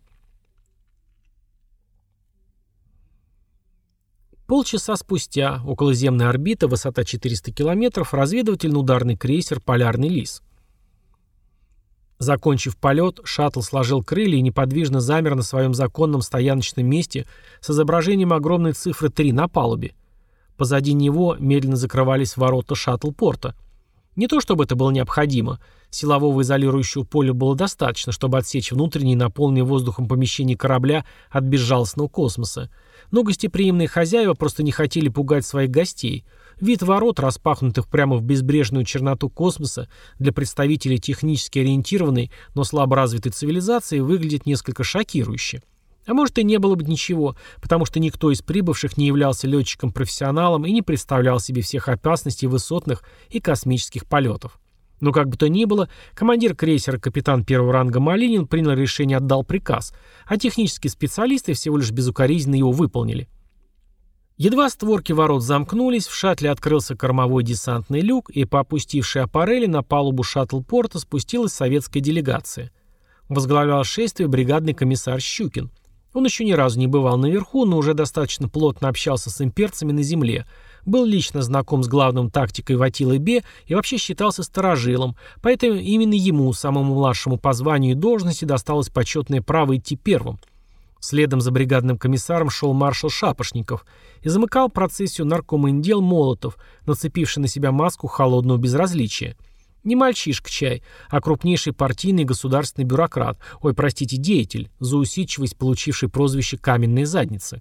[SPEAKER 1] Полчаса спустя, околоземная орбита, высота четыреста километров, разведывательно-ударный крейсер «Полярный лис». Закончив полет, шаттл сложил крылья и неподвижно замер на своем законном стояночном месте с изображением огромной цифры три на палубе. Позади него медленно закрывались ворота шаттл-порта. Не то чтобы это было необходимо. Силового изолирующего поля было достаточно, чтобы отсечь внутренние, наполненные воздухом помещения корабля от безжалостного космоса. Но гостеприимные хозяева просто не хотели пугать своих гостей. Вид ворот, распахнутых прямо в безбрежную черноту космоса, для представителей технически ориентированной, но слаборазвитой цивилизации выглядит несколько шокирующе. А может и не было бы ничего, потому что никто из прибывших не являлся летчиком-профессионалом и не представлял себе всех опасностей высотных и космических полетов. Но как бы то ни было, командир крейсера капитан первого ранга Малинин принял решение, отдал приказ, а технические специалисты всего лишь безукоризненно его выполнили. Едва створки ворот замкнулись, в шаттле открылся кормовой десантный люк, и по опустившей аппарели на палубу шаттл-порта спустилась советская делегация. Возглавлял шествие бригадный комиссар Щукин. Он еще ни разу не бывал наверху, но уже достаточно плотно общался с имперцами на земле, был лично знаком с главным тактикой Ватилой Бе и вообще считался старожилом, поэтому именно ему, самому младшему по званию и должности, досталось почетное право идти первым. Следом за бригадным комиссаром шел маршал Шапошников и замыкал процессию наркоминдел Молотов, нацепивший на себя маску холодного безразличия. Не мальчишка чай, а крупнейший партийный государственный бюрократ, ой, простите, деятель, за усидчивость получивший прозвище «каменные задницы».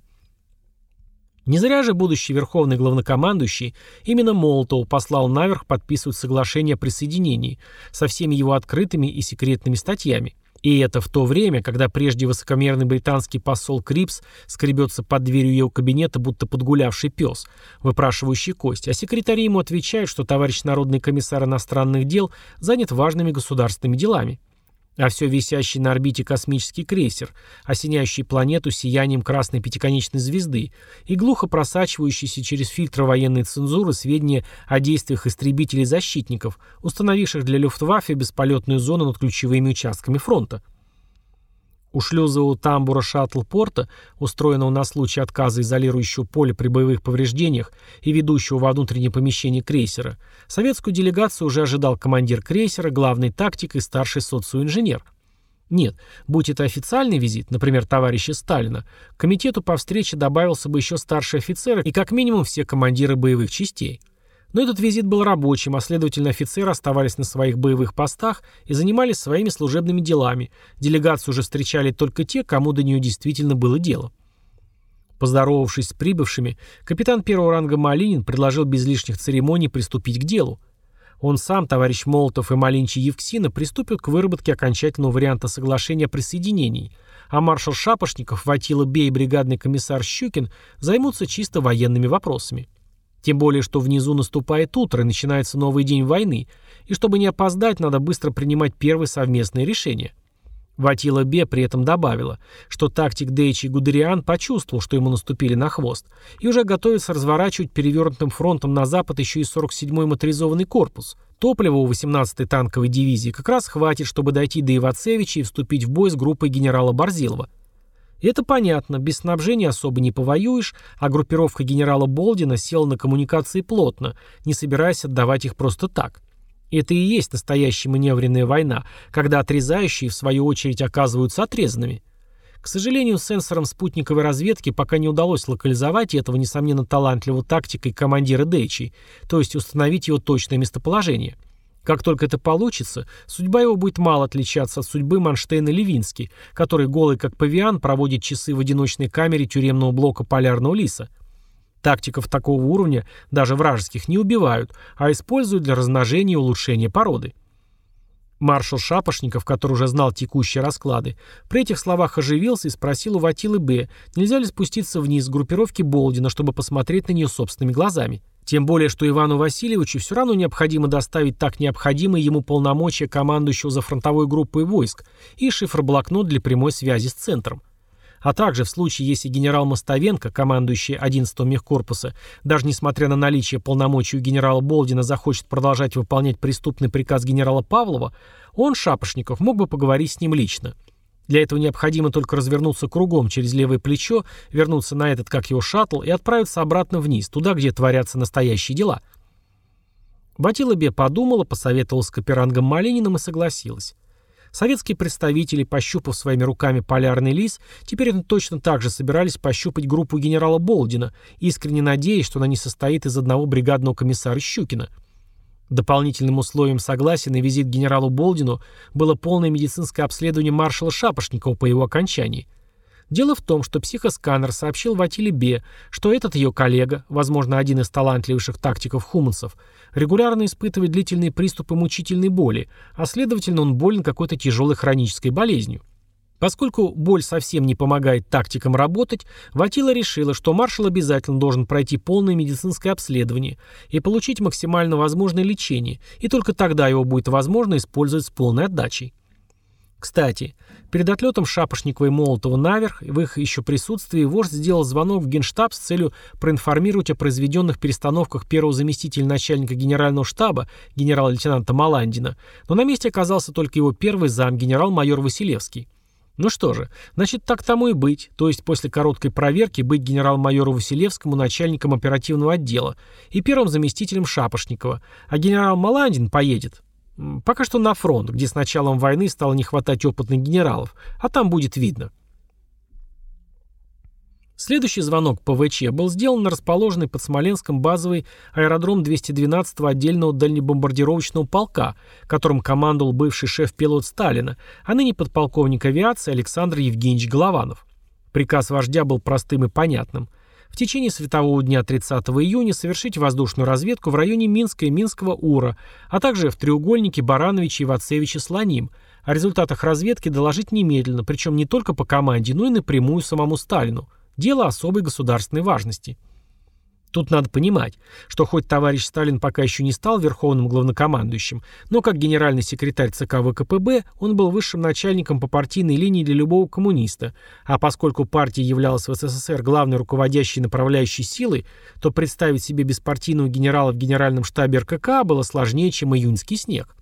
[SPEAKER 1] Не зря же будущий верховный главнокомандующий именно Молотова послал наверх подписывать соглашение о присоединении со всеми его открытыми и секретными статьями. И это в то время, когда прежде высокомерный британский посол Крипс скребется под дверью его кабинета, будто подгулявший пес, выпрашивающий кость, а секретари ему отвечают, что товарищ народный комиссар иностранных дел занят важными государственными делами. А все висящий на орбите космический крейсер, осеняющий планету сиянием красной пятиконечной звезды и глухо просачивающийся через фильтры военной цензуры сведения о действиях истребителей-защитников, установивших для Люфтваффе бесполетную зону над ключевыми участками фронта. У шлюзового тамбура шаттл-порта, устроенного на случай отказа изолирующего поля при боевых повреждениях и ведущего во внутреннее помещение крейсера, советскую делегацию уже ожидал командир крейсера, главный тактик и старший социоинженер. Нет, будь это официальный визит, например, товарища Сталина, к комитету по встрече добавился бы еще старший офицер и как минимум все командиры боевых частей. Но этот визит был рабочим, а следовательно офицеры оставались на своих боевых постах и занимались своими служебными делами. Делегацию уже встречали только те, кому до нее действительно было дело. Поздоровавшись с прибывшими, капитан первого ранга Малинин предложил без лишних церемоний приступить к делу. Он сам, товарищ Молотов и Малинчий Евксина приступят к выработке окончательного варианта соглашения о присоединении, а маршал Шапошников, Ватила Бе и бригадный комиссар Щукин займутся чисто военными вопросами. Тем более, что внизу наступает утро и начинается новый день войны, и чтобы не опоздать, надо быстро принимать первые совместные решения. Ватила Бе при этом добавила, что тактик Дейчи Гудериан почувствовал, что ему наступили на хвост, и уже готовится разворачивать перевернутым фронтом на запад еще и сорок седьмой моторизованный корпус. Топлива у восемнадцатой танковой дивизии как раз хватит, чтобы дойти до Ивацевича и вступить в бой с группой генерала Борзилова. И это понятно, без снабжения особо не повоюешь, а группировка генерала Болдина села на коммуникации плотно, не собираясь отдавать их просто так. Это и есть настоящая маневренная война, когда отрезающие, в свою очередь, оказываются отрезанными. К сожалению, сенсором спутниковой разведки пока не удалось локализовать этого, несомненно, талантливого тактика и командира Дейчи, то есть установить его точное местоположение. Как только это получится, судьба его будет мало отличаться от судьбы Манштейна-Левински, который, голый как павиан, проводит часы в одиночной камере тюремного блока Полярного Лиса. Тактиков такого уровня, даже вражеских, не убивают, а используют для размножения и улучшения породы. Маршал Шапошников, который уже знал текущие расклады, при этих словах оживился и спросил у Ватилы Б, нельзя ли спуститься вниз с группировки Болдина, чтобы посмотреть на нее собственными глазами. Тем более, что Ивану Васильевичу все равно необходимо доставить так необходимые ему полномочия командующего за фронтовой группой войск и шифроблокнот для прямой связи с центром. А также в случае, если генерал Мостовенко, командующий одиннадцатого мехкорпуса, даже несмотря на наличие полномочий у генерала Болдина, захочет продолжать выполнять преступный приказ генерала Павлова, он, Шапошников, мог бы поговорить с ним лично. Для этого необходимо только развернуться кругом через левое плечо, вернуться на этот, как его, шаттл, и отправиться обратно вниз, туда, где творятся настоящие дела. Ватила Бе подумала, посоветовала с Каперангом Малининым и согласилась. Советские представители, пощупав своими руками полярный лис, теперь они точно так же собирались пощупать группу генерала Болдина, искренне надеясь, что она не состоит из одного бригадного комиссара Щукина. Дополнительным условием согласия на визит к генералу Болдину было полное медицинское обследование маршала Шапошникова по его окончании. Дело в том, что психосканер сообщил Ватиле Бе, что этот ее коллега, возможно, один из талантливейших тактиков-хуманцев, регулярно испытывает длительные приступы мучительной боли, а следовательно, он болен какой-то тяжелой хронической болезнью. Поскольку боль совсем не помогает тактикам работать, Ватила решила, что маршал обязательно должен пройти полное медицинское обследование и получить максимально возможное лечение, и только тогда его будет возможно использовать с полной отдачей. Кстати, Перед отлетом Шапошникова и Молотова наверх, в их еще присутствии, вождь сделал звонок в Генштаб с целью проинформировать о произведенных перестановках первого заместителя начальника генерального штаба, генерал-лейтенанта Маландина, но на месте оказался только его первый зам, генерал-майор Василевский. Ну что же, значит, так тому и быть, то есть после короткой проверки быть генерал-майору Василевскому начальником оперативного отдела и первым заместителем Шапошникова, а генерал Маландин поедет пока что на фронт, где с началом войны стало не хватать опытных генералов, а там будет видно. Следующий звонок по ВЧ был сделан на расположенный под Смоленском базовый аэродром двести двенадцатого отдельного дальнебомбардировочного полка, которым командовал бывший шеф-пилот Сталина, а ныне подполковник авиации Александр Евгеньевич Голованов. Приказ вождя был простым и понятным. В течение светового дня тридцатого июня совершить воздушную разведку в районе Минска и Минского Ура, а также в треугольнике Барановича, Ивацевича, Слоним. О результатах разведки доложить немедленно, причем не только по команде, но и напрямую самому Сталину. Дело особой государственной важности. Тут надо понимать, что хоть товарищ Сталин пока еще не стал верховным главнокомандующим, но как генеральный секретарь ЦК ВКПБ он был высшим начальником по партийной линии для любого коммуниста, а поскольку партия являлась в СССР главной руководящей направляющей силой, то представить себе беспартийного генерала в генеральном штабе РККА было сложнее, чем июньский снег.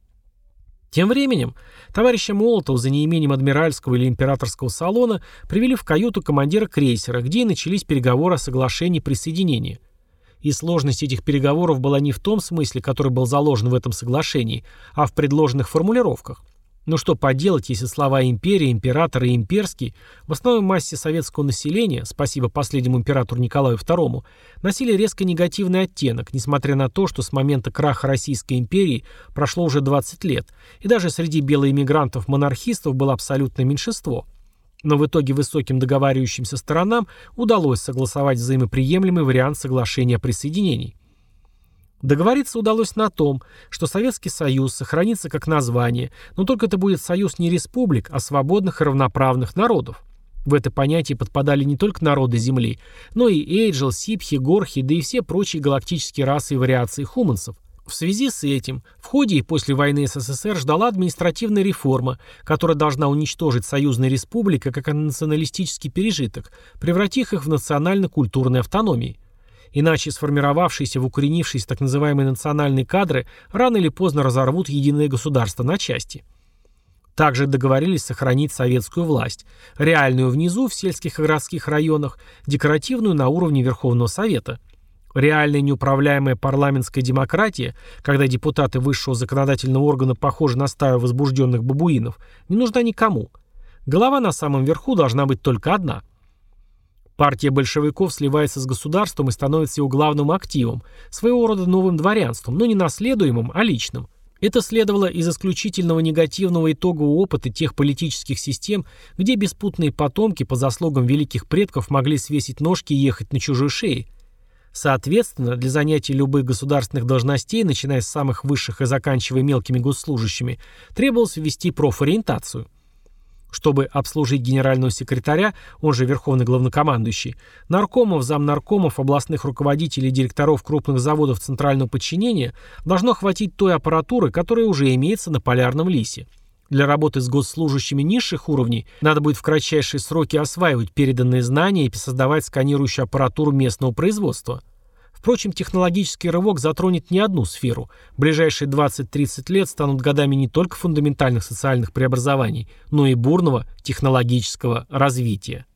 [SPEAKER 1] Тем временем товарища Молотова за неимением адмиральского или императорского салона привели в каюту командира крейсера, где и начались переговоры о соглашении присоединения. И сложность этих переговоров была не в том смысле, который был заложен в этом соглашении, а в предложенных формулировках. Но что поделать, если слова «империя», «император» и «имперский» в основной массе советского населения, спасибо последнему императору Николаю второму, носили резко негативный оттенок, несмотря на то, что с момента краха Российской империи прошло уже двадцать лет, и даже среди белоэмигрантов-монархистов было абсолютное меньшинство. Но в итоге высоким договаривающимся сторонам удалось согласовать взаимоприемлемый вариант соглашения о присоединении. Договориться удалось на том, что Советский Союз сохранится как название, но только это будет союз не республик, а свободных и равноправных народов. В это понятие подпадали не только народы Земли, но и эйджел, сипхи, горхи, да и все прочие галактические расы и вариации хуманцев. В связи с этим, в ходе и после войны СССР ждала административная реформа, которая должна уничтожить союзные республики как националистический пережиток, превратив их в национально-культурные автономии. Иначе сформировавшиеся в укоренившиеся так называемые национальные кадры рано или поздно разорвут единое государство на части. Также договорились сохранить советскую власть, реальную внизу в сельских и городских районах, декоративную на уровне Верховного Совета. Реальная неуправляемая парламентская демократия, когда депутаты высшего законодательного органа похожи на стаю возбужденных бабуинов, не нужна никому. Голова на самом верху должна быть только одна. Партия большевиков сливается с государством и становится его главным активом, своего рода новым дворянством, но не наследуемым, а личным. Это следовало из исключительного негативного итогового опыта тех политических систем, где беспутные потомки по заслугам великих предков могли свесить ножки и ехать на чужой шее. Соответственно, для занятия любых государственных должностей, начиная с самых высших и заканчивая мелкими госслужащими, требовалось ввести профориентацию. Чтобы обслужить генерального секретаря, он же верховный главнокомандующий, наркомов, замнаркомов, областных руководителей и директоров крупных заводов центрального подчинения должно хватить той аппаратуры, которая уже имеется на Полярном лисе. Для работы с госслужащими низших уровней надо будет в кратчайшие сроки осваивать переданные знания и создавать сканирующую аппаратуру местного производства. Впрочем, технологический рывок затронет не одну сферу. Ближайшие двадцать-тридцать лет станут годами не только фундаментальных социальных преобразований, но и бурного технологического развития.